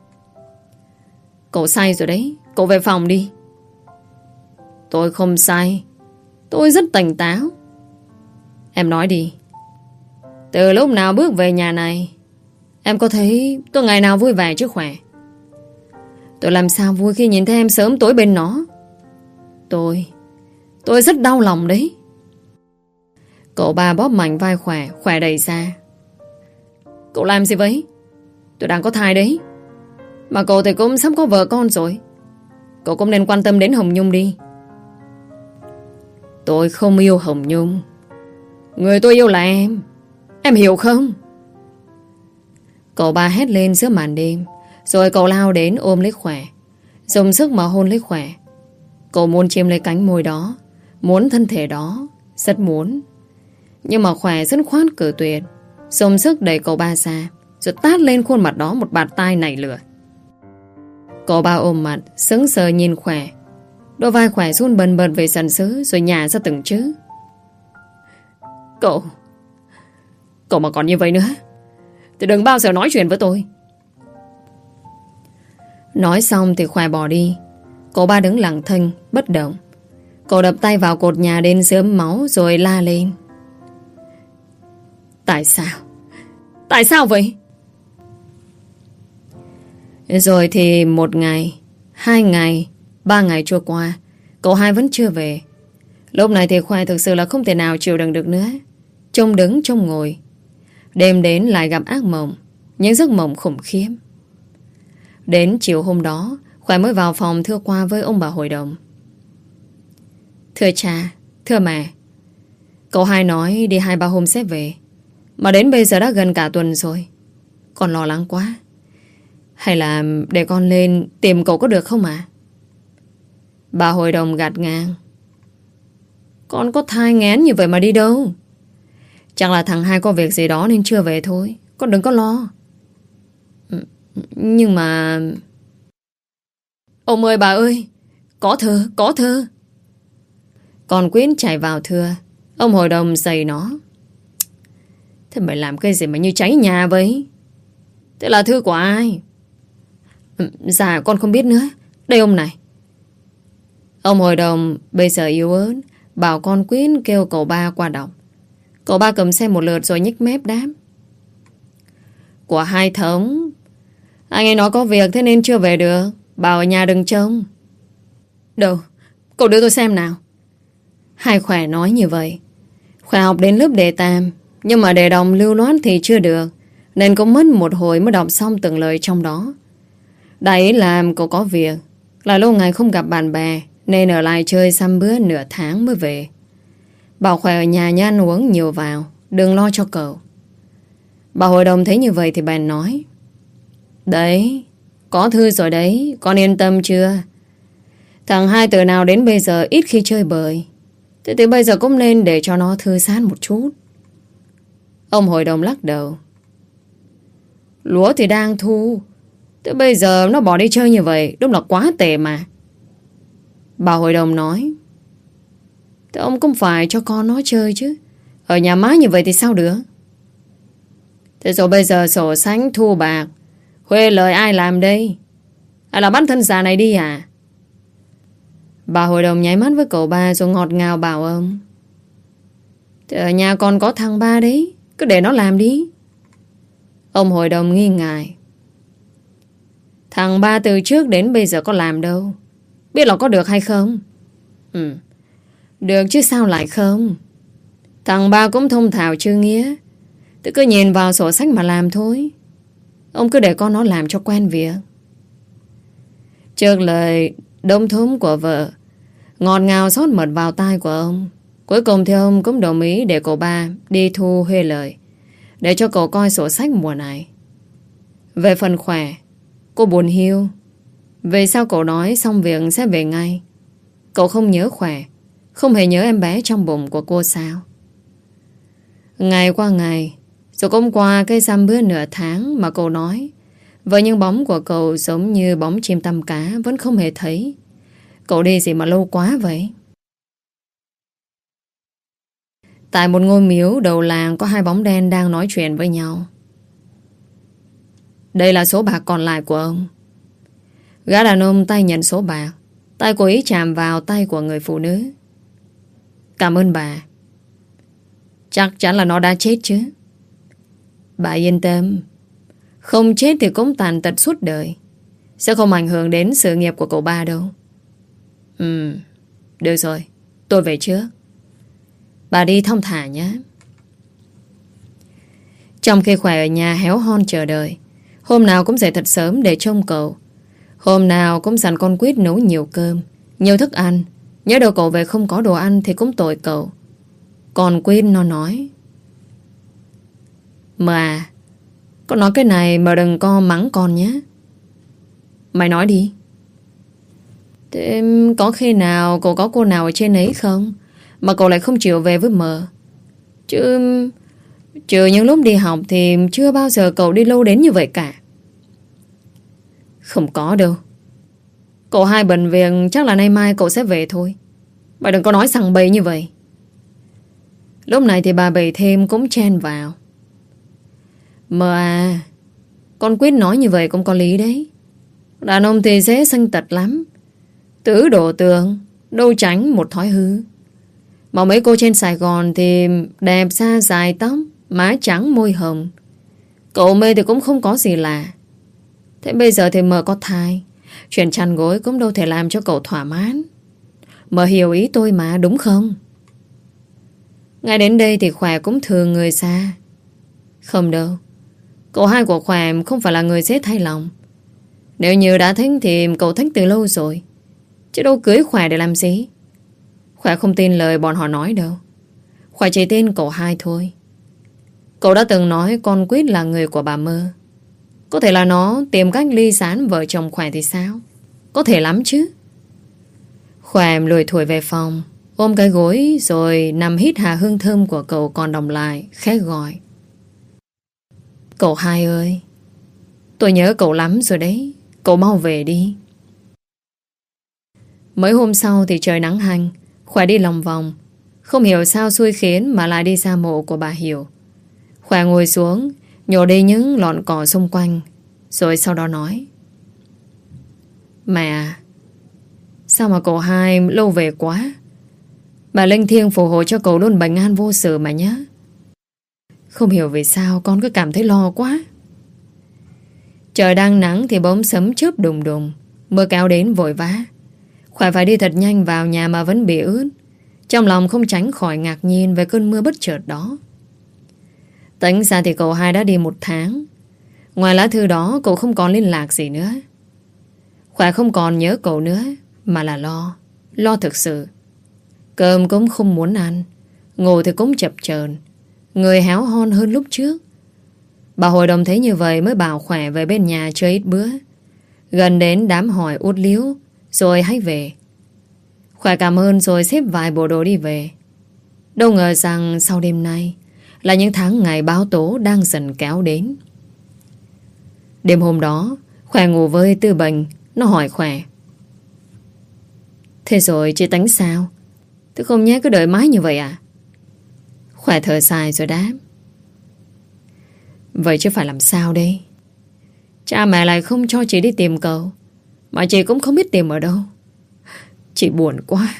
Cậu say rồi đấy, cậu về phòng đi. Tôi không say, tôi rất tỉnh táo. Em nói đi. Từ lúc nào bước về nhà này, em có thấy tôi ngày nào vui vẻ chứ khỏe? Tôi làm sao vui khi nhìn thấy em sớm tối bên nó. Tôi rất đau lòng đấy. Cậu ba bóp mạnh vai Khỏe. Khỏe đẩy ra. Cậu làm gì vậy? Tôi đang có thai đấy. Mà cậu thì cũng sắp có vợ con rồi. Cậu cũng nên quan tâm đến Hồng Nhung đi. Tôi không yêu Hồng Nhung. Người tôi yêu là em. Em hiểu không? Cậu ba hét lên giữa màn đêm. Rồi cậu lao đến ôm lấy Khỏe, dùng sức mà hôn lấy Khỏe. Cậu muốn chiếm lấy cánh môi đó, muốn thân thể đó, rất muốn. Nhưng mà Khỏe rất khoát cử tuyệt, dùng sức đẩy cậu ba ra, rồi tát lên khuôn mặt đó một bạt tai nảy lửa. Cậu ba ôm mặt, sững sờ nhìn Khỏe. Đôi vai Khỏe run bần bật về sần sứ, rồi nhả ra từng chữ. Cậu mà còn như vậy nữa thì đừng bao giờ nói chuyện với tôi. Nói xong thì Khỏe bỏ đi. Cậu ba đứng lặng thinh, bất động. Cậu đập tay vào cột nhà đến rớm máu rồi la lên. Tại sao? Tại sao vậy? Rồi thì 1 ngày, 2 ngày, 3 ngày trôi qua, cậu hai vẫn chưa về. Lúc này thì Khỏe thực sự là không thể nào chịu đựng được nữa. Trông đứng trông ngồi. Đêm đến lại gặp ác mộng, những giấc mộng khủng khiếp. Đến chiều hôm đó, Khỏe mới vào phòng thưa qua với ông bà hội đồng. Thưa cha, thưa mẹ, cậu hai nói đi 2-3 hôm sẽ về, mà đến bây giờ đã gần cả tuần rồi. Con lo lắng quá. Hay là để con lên tìm cậu có được không ạ? Bà hội đồng gạt ngang. Con có thai nghén như vậy mà đi đâu? Chắc là thằng hai có việc gì đó nên chưa về thôi. Con đừng có lo. Nhưng mà... Ông ơi bà ơi, có thơ, có thơ. Con Quyến chạy vào thưa. Ông hội đồng giày nó. Thế mày làm cái gì mà như cháy nhà vậy? Thế là thư của ai? Dạ con không biết nữa. Đây ông này. Ông hội đồng bây giờ yếu ớt bảo con Quyến kêu cậu ba qua đọc. Cậu ba cầm xem một lượt rồi nhếch mép đáp. Của hai thống. Anh ấy nói có việc thế nên chưa về được. Bảo ở nhà đừng trông. Đâu, cậu đưa tôi xem nào. Hai Khỏe nói như vậy. Khỏe học đến lớp đề tam, nhưng mà đề đồng lưu loát thì chưa được, nên cũng mất một hồi mới đọc xong từng lời trong đó. Đại ý làm cậu có việc, là lâu ngày không gặp bạn bè, nên ở lại chơi xăm bữa nửa tháng mới về. Bảo Khỏe ở nhà nha, ăn uống nhiều vào, đừng lo cho cậu. Bà hội đồng thấy như vậy thì bèn nói. Đấy, có thư rồi đấy, con yên tâm chưa? Thằng hai từ nào đến bây giờ ít khi chơi bời. Thế thì bây giờ cũng nên để cho nó thư giãn một chút. Ông hội đồng lắc đầu. Lúa thì đang thu, thế bây giờ nó bỏ đi chơi như vậy đúng là quá tệ mà. Bà hội đồng nói. Thế ông cũng phải cho con nó chơi chứ. Ở nhà má như vậy thì sao được? Thế rồi bây giờ sổ sách thu bạc huê lời ai làm đây? Hay là bắt thân già này đi à? Bà hội đồng nháy mắt với cậu ba rồi ngọt ngào bảo ông. Thế ở nhà còn có thằng ba đấy, cứ để nó làm đi. Ông hội đồng nghi ngại. Thằng ba từ trước đến bây giờ có làm đâu. Biết là có được hay không? Được chứ sao lại không? Thằng ba cũng thông thạo chữ nghĩa. Tự cứ nhìn vào sổ sách mà làm thôi. Ông cứ để con nó làm cho quen việc. Trước lời đống thúng của vợ ngọt ngào xót mật vào tai của ông, cuối cùng thì ông cũng đồng ý để cậu ba đi thu huê lời, để cho cậu coi sổ sách mùa này. Về phần Khỏe, cô buồn hiu. Về sau cậu nói xong việc sẽ về ngay. Cậu không nhớ Khỏe, không hề nhớ em bé trong bụng của cô sao? Ngày qua ngày, rồi cũng qua cái dăm bữa nửa tháng mà cậu nói. Vậy nhưng bóng của cậu giống như bóng chim tăm cá, vẫn không hề thấy. Cậu đi gì mà lâu quá vậy? Tại một ngôi miếu đầu làng có 2 bóng đen đang nói chuyện với nhau. Đây là số bạc còn lại của ông. Gã đàn ông tay nhận số bạc, tay của ý chạm vào tay của người phụ nữ. Cảm ơn bà. Chắc chắn là nó đã chết chứ. Bà yên tâm. Không chết thì cũng tàn tật suốt đời. Sẽ không ảnh hưởng đến sự nghiệp của cậu ba đâu. Được rồi, tôi về trước. Bà đi thong thả nhé. Trong khi Khỏe ở nhà héo hon chờ đợi, hôm nào cũng dậy thật sớm để trông cậu. Hôm nào cũng dặn con Quýt nấu nhiều cơm, nhiều thức ăn. Nhớ đâu cậu về không có đồ ăn thì cũng tội cậu. Còn Quýt nó nói: Mà con nói cái này mà đừng có mắng con nhé. Mày nói đi. Thế có khi nào cậu có cô nào ở trên ấy không mà cậu lại không chịu về với mờ? Chứ trừ những lúc đi học thì chưa bao giờ cậu đi lâu đến như vậy cả. Không có đâu. Cậu hai bận việc, chắc là nay mai cậu sẽ về thôi. Bà đừng có nói sằng bậy như vậy. Lúc này thì bà Bảy thêm cũng chen vào: Mờ à, con Quýt nói như vậy cũng có lý đấy. Đàn ông thì dễ sanh tật lắm. Tứ đổ tường, đâu tránh một thói hư. Mà mấy cô trên Sài Gòn thì đẹp da dài tóc, má trắng môi hồng. Cậu mê thì cũng không có gì lạ. Thế bây giờ thì mờ có thai, chuyện chăn gối cũng đâu thể làm cho cậu thỏa mãn. Mờ hiểu ý tôi mà, đúng không? Ngay đến đây thì Khỏe cũng thương người xa. Không đâu, cậu hai của Khỏe không phải là người dễ thay lòng. Nếu như đã thích thì cậu thích từ lâu rồi, chứ đâu cưới Khỏe để làm gì. Khỏe không tin lời bọn họ nói đâu. Khỏe chỉ tin cậu hai thôi. Cậu đã từng nói con Quýt là người của bà Mơ. Có thể là nó tìm cách ly gián vợ chồng Khỏe thì sao? Có thể lắm chứ. Khỏe lùi thủi về phòng, ôm cái gối rồi nằm hít hà hương thơm của cậu còn đọng lại, khẽ gọi: Cậu hai ơi, tôi nhớ cậu lắm rồi đấy. Cậu mau về đi. Mấy hôm sau thì trời nắng hanh. Khỏe đi lòng vòng, không hiểu sao xui khiến mà lại đi ra mộ của bà Hiểu. Khỏe ngồi xuống, nhổ đi những lọn cỏ xung quanh, rồi sau đó nói: Mẹ à, sao mà cậu hai lâu về quá. Bà linh thiêng phù hộ cho cậu luôn bình an vô sự mà nhé. Không hiểu vì sao con cứ cảm thấy lo quá. Trời đang nắng thì bỗng sấm chớp đùng đùng, mưa kéo đến vội vã. Khỏe phải đi thật nhanh vào nhà mà vẫn bị ướt. Trong lòng không tránh khỏi ngạc nhiên về cơn mưa bất chợt đó. Tính ra thì cậu hai đã đi 1 tháng. Ngoài lá thư đó cậu không còn liên lạc gì nữa. Khỏe không còn nhớ cậu nữa, mà là lo. Lo thực sự. Cơm cũng không muốn ăn, ngủ thì cũng chập chờn, người héo hon hơn lúc trước. Bà hội đồng thấy như vậy mới bảo Khỏe về bên nhà chơi ít bữa. Gần đến đám hỏi út liếu rồi hãy về. Khỏe cảm ơn rồi xếp vài bộ đồ đi về. Đâu ngờ rằng sau đêm nay là những tháng ngày báo tố đang dần kéo đến. Đêm hôm đó Khỏe ngủ với Tư Bình. Nó hỏi Khỏe: Thế rồi chị tính sao? Tôi không nhé cứ đợi mãi như vậy à? Khỏe thở dài rồi đáp: Vậy chứ phải làm sao đây? Cha mẹ lại không cho chị đi tìm cậu, mà chị cũng không biết tìm ở đâu. Chị buồn quá.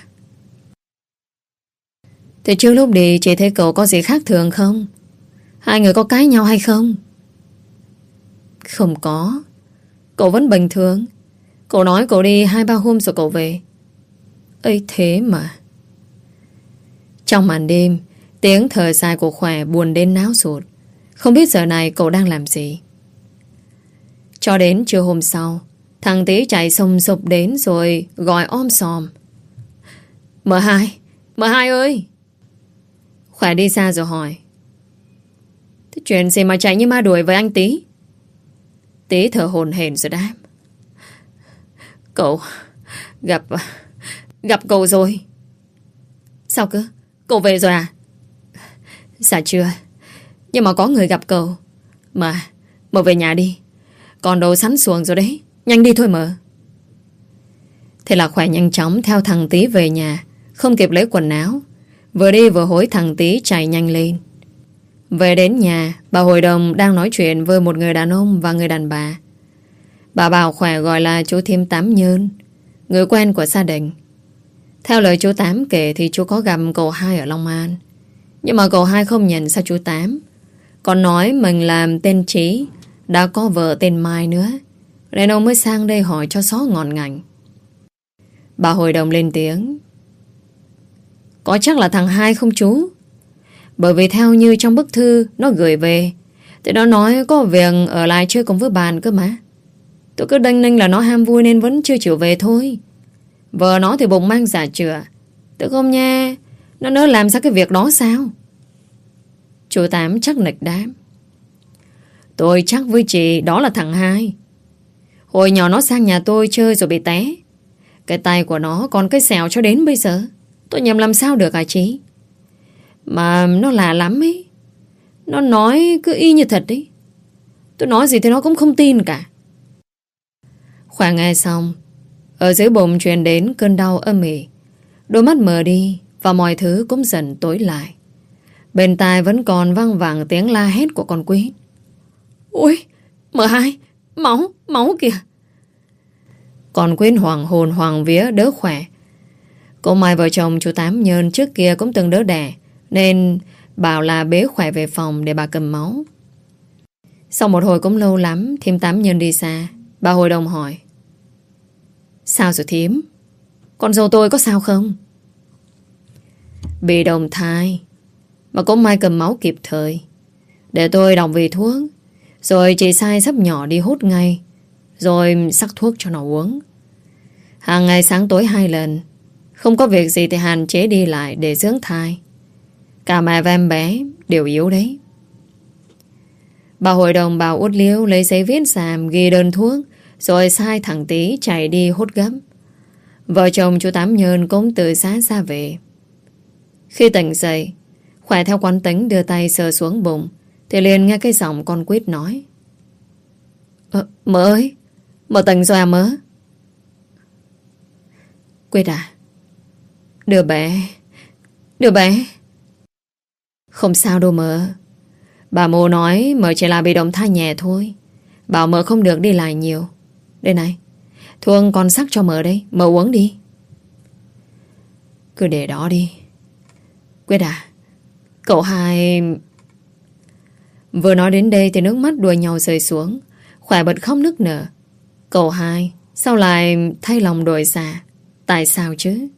Thế trước lúc đi chị thấy cậu có gì khác thường không? Hai người có cãi nhau hay không? Không có. Cậu vẫn bình thường. Cậu nói cậu đi 2-3 hôm rồi cậu về. Ấy thế mà. Trong màn đêm, tiếng thở dài của Khỏe buồn đến náo ruột. Không biết giờ này cậu đang làm gì. Cho đến trưa hôm sau, thằng Tí chạy xông sụp đến rồi gọi om sòm: M2 ơi! Khỏe đi xa rồi hỏi: Thế chuyện gì mà chạy như ma đuổi với anh Tí? Tí thở hổn hển rồi đáp: Cậu Gặp cậu rồi. Sao cơ? Cậu về rồi à? Dạ chưa, nhưng mà có người gặp cậu. Mà về nhà đi, còn đồ sẵn xuồng rồi đấy. Nhanh đi thôi mà. Thế là Khỏe nhanh chóng theo thằng Tí về nhà, không kịp lấy quần áo. Vừa đi vừa hối thằng Tí chạy nhanh lên. Về đến nhà, bà hội đồng đang nói chuyện với một người đàn ông và người đàn bà. Bà bảo Khỏe gọi là chú Thiêm Tám Nhơn, người quen của gia đình. Theo lời chú Tám kể thì chú có gặp cậu hai ở Long An. Nhưng mà cậu hai không nhận sao chú Tám. Còn nói mình làm tên Trí, đã có vợ tên Mai nữa, nên ông mới sang đây hỏi cho xó ngọn ngành. Bà hội đồng lên tiếng. Có chắc là thằng hai không chú? Bởi vì theo như trong bức thư nó gửi về thì nó nói có việc ở lại chơi cùng với bạn cơ mà. Tôi cứ đinh ninh là nó ham vui nên vẫn chưa chịu về thôi. Vợ nó thì bụng mang dạ chữa. Tự không nha, nó nỡ làm sao cái việc đó sao? Chú Tám chắc nịch đáp. Tôi chắc với chị đó là thằng hai. Hồi nhỏ nó sang nhà tôi chơi rồi bị té. Cái tay của nó còn cái sẹo cho đến bây giờ. Tôi nhầm làm sao được hả chị? Mà nó lạ lắm ấy. Nó nói cứ y như thật ấy. Tôi nói gì thì nó cũng không tin cả. Khoa nghe xong, ở dưới bụng truyền đến cơn đau âm ỉ. Đôi mắt mờ đi và mọi thứ cũng dần tối lại. Bên tai vẫn còn văng vẳng tiếng la hét của con Quýt. Ôi, M2, máu kìa. Con Quýt hoàng hồn hoàng vía đỡ khỏe. Cô Mai vợ chồng chú Tám Nhơn trước kia cũng từng đỡ đẻ, nên bảo là bế khỏe về phòng để bà cầm máu. Sau một hồi cũng lâu lắm, thím Tám Nhơn đi xa. Bà hội đồng hỏi. Sao rồi thím? Con dâu tôi có sao không? Bị đồng thai, mà có Mai cầm máu kịp thời. Để tôi đọc về thuốc, rồi chị sai sắp nhỏ đi hút ngay, rồi sắc thuốc cho nó uống. Hàng ngày sáng tối 2 lần. Không có việc gì thì hạn chế đi lại để dưỡng thai. Cả mẹ và em bé đều yếu đấy. Bà hội đồng bảo Út Liêu lấy giấy viết sàm ghi đơn thuốc, rồi sai thằng Tí chạy đi hút gấp. Vợ chồng chú Tám Nhơn cũng từ xã ra về. Khi tỉnh dậy, khỏe theo quán tính đưa tay sờ xuống bụng, thì liền nghe cái giọng con Quýt nói. Mơ ơi, mơ tỉnh rồi à mơ? Quýt à? Đứa bé. Không sao đâu mơ. Bà mô nói mơ chỉ là bị động thai nhẹ thôi. Bảo mơ không được đi lại nhiều. Đây này, thuốc con sắc cho mơ đây, mơ uống đi. Cứ để đó đi. Quyết à, cậu hai... Vừa nói đến đây thì nước mắt đùa nhau rơi xuống. Khỏe bật khóc nức nở. Cậu hai sao lại thay lòng đổi dạ? Tại sao chứ?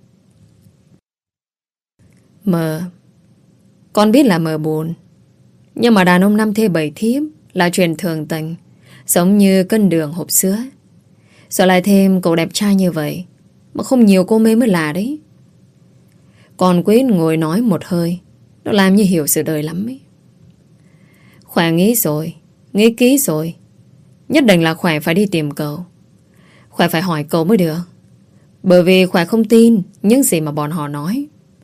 Mờ, con biết là mờ buồn, nhưng mà đàn ông 5 thê 7 thiếp là chuyện thường tình, giống như cân đường hộp sữa. Giờ lại thêm cậu đẹp trai như vậy, mà không nhiều cô mê mới lạ đấy. Còn Quyết ngồi nói một hơi, nó làm như hiểu sự đời lắm ấy. Khỏe nghĩ rồi, nghĩ kỹ rồi. Nhất định là Khỏe phải đi tìm cậu. Khỏe phải hỏi cậu mới được. Bởi vì Khỏe không tin những gì mà bọn họ nói.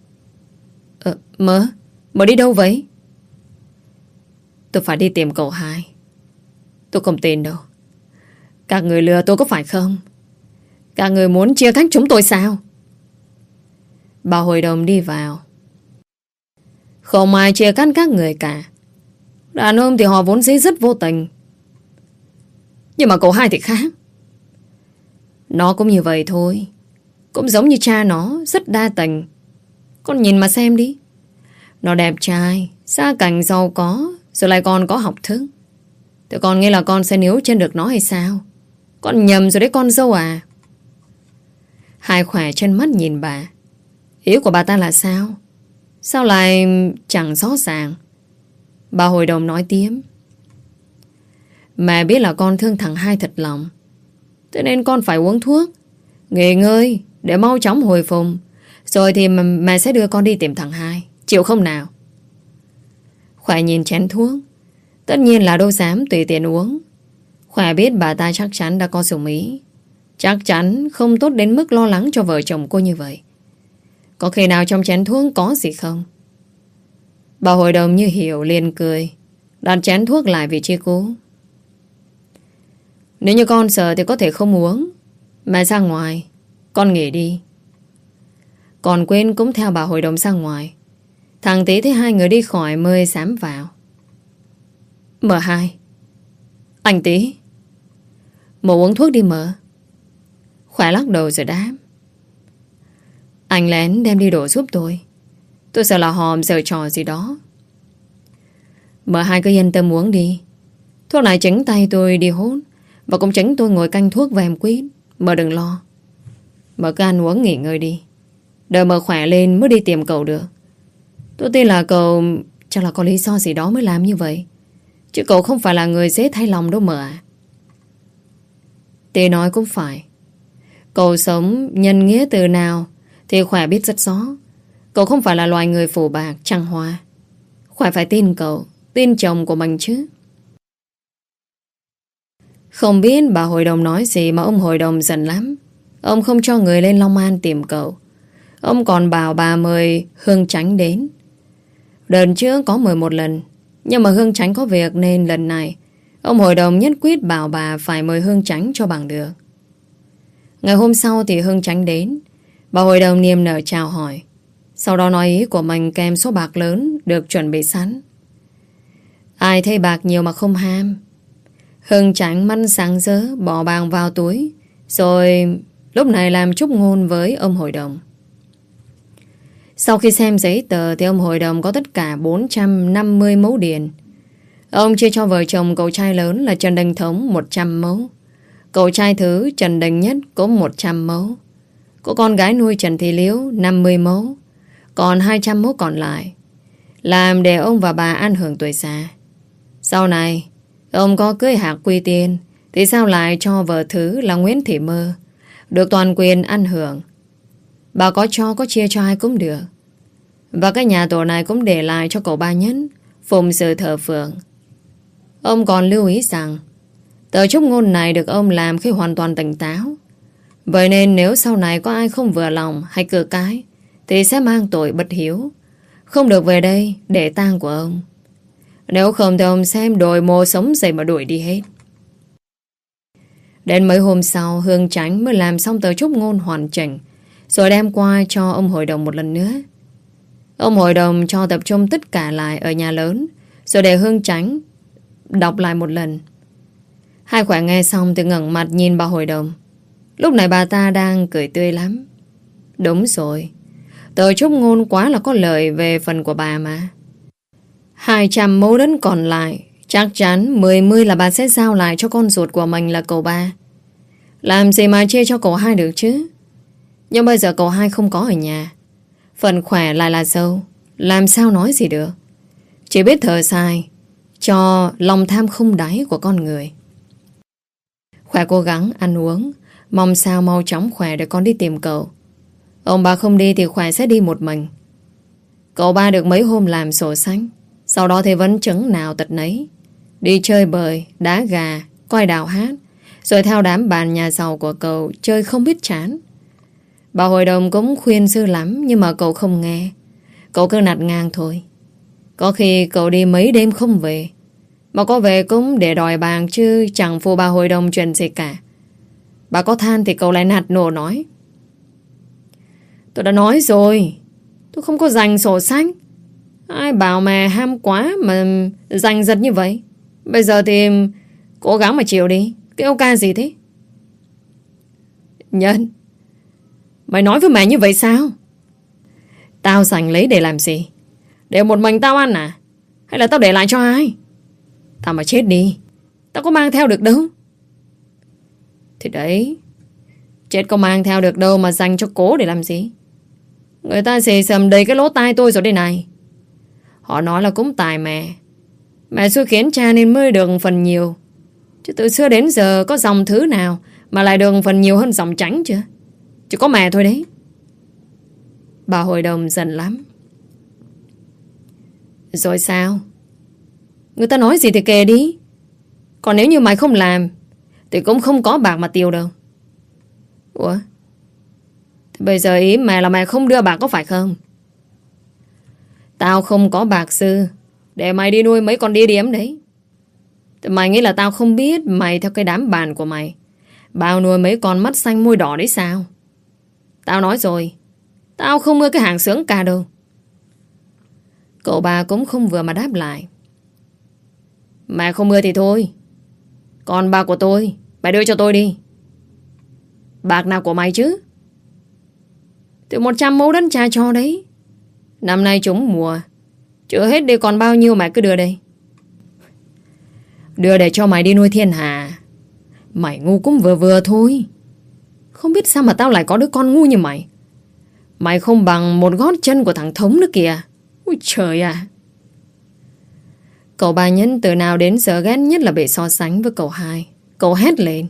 Mơ đi đâu vậy? Tôi phải đi tìm cậu hai. Tôi không tin đâu. Các người lừa tôi có phải không? Các người muốn chia cách chúng tôi sao? Bà hội đồng đi vào. Không ai chia cắt các người cả. Đàn ông thì họ vốn dĩ rất vô tình. Nhưng mà cậu hai thì khác. Nó cũng như vậy thôi. Cũng giống như cha nó, rất đa tình. Con nhìn mà xem đi. Nó đẹp trai, gia cảnh giàu có, rồi lại còn có học thức. Thì con nghĩ là con sẽ níu chân được nó hay sao? Con nhầm rồi đấy con dâu à. Hai Khỏe chân mắt nhìn bà. Ý của bà ta là sao? Sao lại chẳng rõ ràng? Bà hội đồng nói tiếp. Mẹ biết là con thương thằng hai thật lòng, thế nên con phải uống thuốc, nghỉ ngơi để mau chóng hồi phục. Rồi thì mẹ sẽ đưa con đi tìm thằng hai. Chịu không nào? Khỏe nhìn chén thuốc. Tất nhiên là đâu dám tùy tiện uống. Khỏe biết bà ta chắc chắn đã có dụng ý. Chắc chắn không tốt đến mức lo lắng cho vợ chồng cô như vậy. Có khi nào trong chén thuốc có gì không? Bà hội đồng như hiểu liền cười, đặt chén thuốc lại vị trí cũ. Nếu như con sợ thì có thể không uống. Mẹ ra ngoài, con nghỉ đi. Còn quên cũng theo bà hội đồng ra ngoài. Thằng Tí thấy hai người đi khỏi mới dám vào. M2, anh Tí, mợ uống thuốc đi mợ. Khỏe lắc đầu rồi đáp. Anh lén đem đi đổ giúp tôi Tôi sợ là họ giở trò gì đó. Mợ hai cứ yên tâm uống đi. Thuốc này chính tay tôi đi hốt, và cũng chính tôi ngồi canh thuốc và em quyết. Mợ đừng lo. Mợ cứ ăn uống nghỉ ngơi đi. Đợi mợ khỏe lên mới đi tìm cậu được. Tôi tin là cậu chắc là có lý do gì đó mới làm như vậy. Chứ cậu không phải là người dễ thay lòng đâu mợ à. Tì nói cũng phải. Cậu sống nhân nghĩa từ nào thì Khỏe biết rất rõ. Cậu không phải là loài người phù bạc trăng hoa. Khỏe phải tin cậu, tin chồng của mình chứ. Không biết bà hội đồng nói gì mà ông hội đồng giận lắm. Ông không cho người lên Long An tìm cậu. Ông còn bảo bà mời Hương Chánh đến. Đợt trước có mời một lần, nhưng mà Hương Chánh có việc nên lần này ông hội đồng nhất quyết bảo bà phải mời Hương Chánh cho bằng được. Ngày hôm sau thì Hương Chánh đến. Bà hội đồng niềm nở chào hỏi, sau đó nói ý của mình kèm số bạc lớn được chuẩn bị sẵn. Ai thấy bạc nhiều mà không ham. Hương Chánh mắt sáng rỡ bỏ bạc vào túi, rồi lúc này làm chúc ngôn với ông hội đồng. Sau khi xem giấy tờ thì ông hội đồng có tất cả 450 mẫu điền. Ông chia cho vợ chồng cậu trai lớn là Trần Đình Thống 100 mẫu. Cậu trai thứ Trần Đình Nhất cũng 100 mẫu. Cô con gái nuôi Trần Thị Liễu 50 mẫu. Còn 200 mẫu còn lại làm để ông và bà ăn hưởng tuổi già. Sau này ông có cưới Hạc Quy Tiên thì sao lại cho vợ thứ là Nguyễn Thị Mơ được toàn quyền ăn hưởng. Bà có cho có chia cho ai cũng được. Và cái nhà tổ này cũng để lại cho cậu ba Nhân phụng sự thờ phượng. Ông còn lưu ý rằng tờ chúc ngôn này được ông làm khi hoàn toàn tỉnh táo. Vậy nên nếu sau này có ai không vừa lòng hay cự cái thì sẽ mang tội bất hiếu, không được về đây để tang của ông. Nếu không thì ông xem đồi mồ sống dậy mà đuổi đi hết. Đến mấy hôm sau Hương Chánh mới làm xong tờ chúc ngôn hoàn chỉnh, rồi đem qua cho ông hội đồng một lần nữa. Ông hội đồng cho tập trung tất cả lại ở nhà lớn, rồi để Hương Chánh đọc lại một lần. Hai Khỏe nghe xong thì ngẩng mặt nhìn bà hội đồng. Lúc này bà ta đang cười tươi lắm. Đúng rồi, tờ chúc ngôn quá là có lợi về phần của bà mà. 200 mẫu đất còn lại chắc chắn 10 là bà sẽ giao lại cho con ruột của mình là cậu ba. Làm gì mà chia cho cậu hai được chứ. Nhưng bây giờ cậu hai không có ở nhà, phần Khỏe lại là dâu, làm sao nói gì được. Chỉ biết thở dài cho lòng tham không đáy của con người. Khỏe cố gắng ăn uống, mong sao mau chóng khỏe để con đi tìm cậu. Ông bà không đi thì Khỏe sẽ đi một mình. Cậu ba được mấy hôm làm sổ sách, sau đó thì vẫn chứng nào tật nấy, đi chơi bời, đá gà, coi đào hát, rồi theo đám bạn nhà giàu của cậu chơi không biết chán. Bà hội đồng cũng khuyên sư lắm, nhưng mà cậu không nghe. Cậu cứ nạt ngang thôi. Có khi cậu đi mấy đêm không về, mà có về cũng để đòi bàng, chứ chẳng phụ bà hội đồng chuyện gì cả. Bà có than thì cậu lại nạt nổ nói: tôi đã nói rồi, tôi không có dành sổ sách. Ai bảo mà ham quá mà giành giật như vậy. Bây giờ thì cố gắng mà chịu đi. Cái ca gì thế? Nhân, mày nói với mẹ như vậy sao? Tao dành lấy để làm gì? Để một mình tao ăn à? Hay là tao để lại cho ai? Tao mà chết đi, tao có mang theo được đâu. Thì đấy, chết có mang theo được đâu mà dành cho cố để làm gì. Người ta xì xầm đầy cái lỗ tai tôi rồi đây này. Họ nói là cũng tài mẹ. Mẹ xui khiến cha nên mới được phần nhiều. Chứ từ xưa đến giờ có dòng thứ nào mà lại được phần nhiều hơn dòng Chánh chưa? Chỉ có mẹ thôi đấy. Bà hội đồng giận lắm. Rồi sao? Người ta nói gì thì kệ đi. Còn nếu như mày không làm thì cũng không có bạc mà tiêu đâu. Ủa? Thì bây giờ ý mẹ là mẹ không đưa bạc có phải không? Tao không có bạc sư để mày đi nuôi mấy con đĩa điếm đấy. Thì mày nghĩ là tao không biết mày theo cái đám bạn của mày bao nuôi mấy con mắt xanh môi đỏ đấy sao? Tao nói rồi, tao không ưa cái hàng sướng ca đâu. Cậu bà cũng không vừa mà đáp lại. Mẹ không ưa thì thôi. Còn bạc của tôi, mày đưa cho tôi đi. Bạc nào của mày chứ? Từ 100 mẫu đất cha cho đấy. Năm nay trúng mùa, chưa hết đi còn bao nhiêu mày cứ đưa đây. Đưa để cho mày đi nuôi thiên hà. Mày ngu cũng vừa vừa thôi. Không biết sao mà tao lại có đứa con ngu như mày. Mày không bằng một gót chân của thằng Thống nữa kìa. Ôi trời à. Cậu ba Nhân từ nào đến giờ ghét nhất là bị so sánh với cậu hai. Cậu hét lên.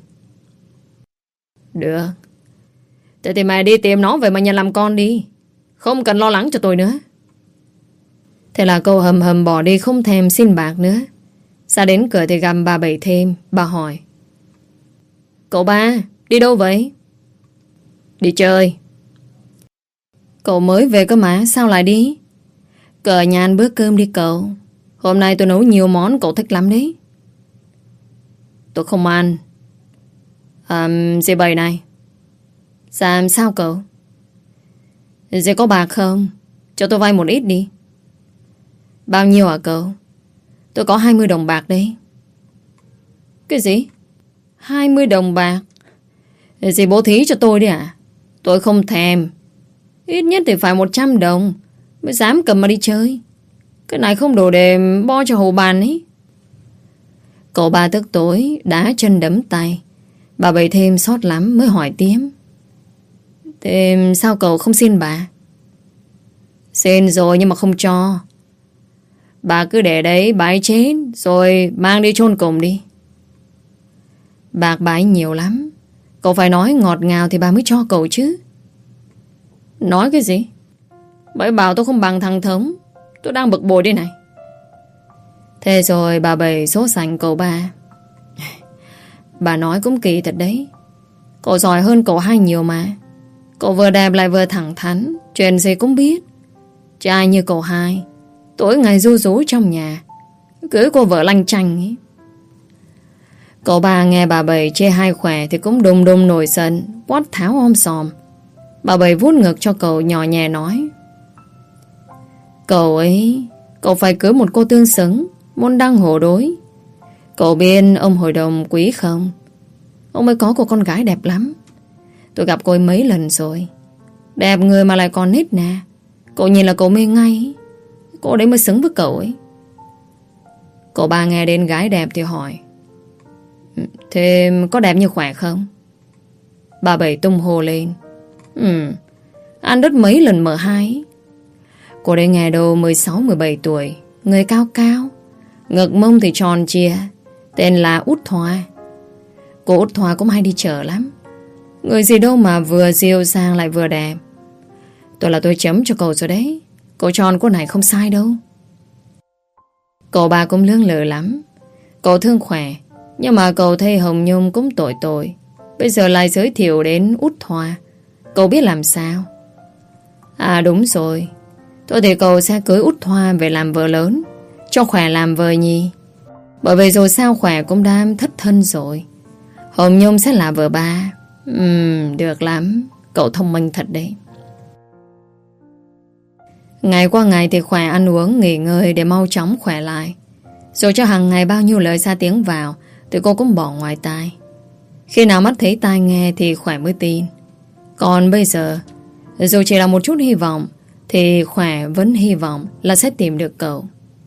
Được. Thế thì mày đi tìm nó về mà nhà làm con đi. Không cần lo lắng cho tôi nữa. Thế là cậu hầm hầm bỏ đi, không thèm xin bạc nữa. Ra đến cửa thì gặp bà Bảy Thêm. Bà hỏi. Cậu ba, đi đâu vậy? Đi chơi. Cậu mới về cơ mà, sao lại đi? Cờ nhà ăn bữa cơm đi cậu. Hôm nay tôi nấu nhiều món cậu thích lắm đấy. Tôi không ăn. Dì Bảy này. Sao cậu? Dì có bạc không? Cho tôi vay một ít đi. Bao nhiêu hả cậu? Tôi có 20 đồng bạc đấy. Cái gì? 20 đồng bạc? Dì bố thí cho tôi đi à? Tôi không thèm. Ít nhất thì phải 100 đồng mới dám cầm mà đi chơi. Cái này không đủ để bo cho hồ bàn ấy. Cậu ba tức tối đá chân đấm tay. Bà Bảy Thêm xót lắm mới hỏi tiếp. Thế sao cậu không xin bà? Xin rồi nhưng mà không cho. Bà cứ để đấy bà ấy chết rồi mang đi chôn cùng đi. Bạc bà ấy nhiều lắm. Cậu phải nói ngọt ngào thì bà mới cho cậu chứ. Nói cái gì? Bà ấy bảo tôi không bằng thằng Thống. Tôi đang bực bội đây này. Thế rồi bà Bảy số sành cậu ba. Bà nói cũng kỳ thật đấy. Cậu giỏi hơn cậu hai nhiều mà. Cậu vừa đẹp lại vừa thẳng thắn. Chuyện gì cũng biết. Trai như cậu hai tối ngày ru rú trong nhà, cưới cô vợ lanh chanh ấy. Cậu ba nghe bà Bảy chê hai khỏe thì cũng đùng đùng nổi giận, quát tháo om sòm. Bà Bảy vuốt ngực cho cậu nhỏ nhẹ nói. Cậu phải cưới một cô tương xứng, môn đăng hổ đối. Cậu biết ông hội đồng quý không? Ông ấy có cô con gái đẹp lắm. Tôi gặp cô ấy mấy lần rồi. Đẹp người mà lại còn nít nè. Cậu nhìn là cậu mê ngay. Cô đấy mới xứng với cậu ấy. Cậu ba nghe đến gái đẹp thì hỏi. Thế có đẹp như khỏe không? Bà Bảy tung hô lên. Ăn đứt mấy lần M2. Cô đấy nghe đâu 16-17 tuổi. Người cao cao, ngực mông thì tròn chìa. Tên là Út Thoa. Cô Út Thoa cũng hay đi chợ lắm. Người gì đâu mà vừa dịu dàng lại vừa đẹp. Tôi chấm cho cậu rồi đấy. Cậu tròn cô này không sai đâu. Cậu ba cũng lưỡng lự lắm. Cậu thương khỏe, nhưng mà cậu thấy Hồng Nhung cũng tội. Bây giờ lại giới thiệu đến Út Thoa. Cậu biết làm sao? À đúng rồi. Thôi thì cậu sẽ cưới Út Thoa về làm vợ lớn, cho khỏe làm vợ nhì. Bởi vì rồi sao khỏe cũng đã thất thân rồi. Hồng Nhung sẽ là vợ ba. Được lắm. Cậu thông minh thật đấy. Ngày qua ngày thì khỏe ăn uống, nghỉ ngơi để mau chóng khỏe lại. Rồi cho hàng ngày bao nhiêu lời xa tiếng vào thì cô cũng bỏ ngoài tai. Khi nào mắt thấy tai nghe thì khỏe mới tin. Còn bây giờ, dù chỉ là một chút hy vọng, thì khỏe vẫn hy vọng là sẽ tìm được cậu.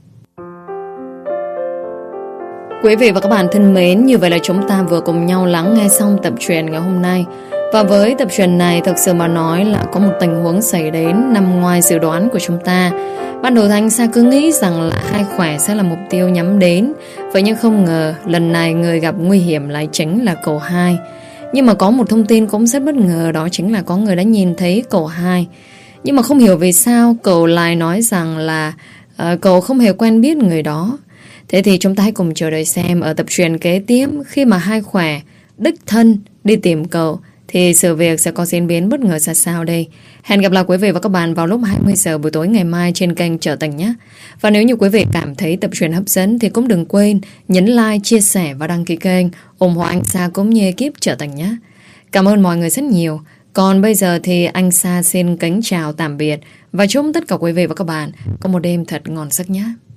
Quý vị và các bạn thân mến, như vậy là chúng ta vừa cùng nhau lắng nghe xong tập truyện ngày hôm nay. Và với tập truyện này, thực sự mà nói là có một tình huống xảy đến nằm ngoài dự đoán của chúng ta. Ban đầu Thanh Sa cứ nghĩ rằng là hai khỏe sẽ là mục tiêu nhắm đến. Vậy nhưng không ngờ lần này người gặp nguy hiểm lại chính là cậu hai. Nhưng mà có một thông tin cũng rất bất ngờ, đó chính là có người đã nhìn thấy cậu hai. Nhưng mà không hiểu vì sao cậu lại nói rằng là cậu không hề quen biết người đó. Thế thì chúng ta hãy cùng chờ đợi xem ở tập truyện kế tiếp, khi mà hai khỏe đích thân đi tìm cậu thì sự việc sẽ có diễn biến bất ngờ ra sao đây. Hẹn gặp lại quý vị và các bạn vào lúc 20 giờ buổi tối ngày mai trên kênh Trở Tình nhé. Và nếu như quý vị cảm thấy tập truyện hấp dẫn thì cũng đừng quên nhấn like, chia sẻ và đăng ký kênh, ủng hộ anh Sa cũng như ekip Trở Tình nhé. Cảm ơn mọi người rất nhiều. Còn bây giờ thì anh Sa xin kính chào tạm biệt và chúc tất cả quý vị và các bạn có một đêm thật ngon giấc nhé.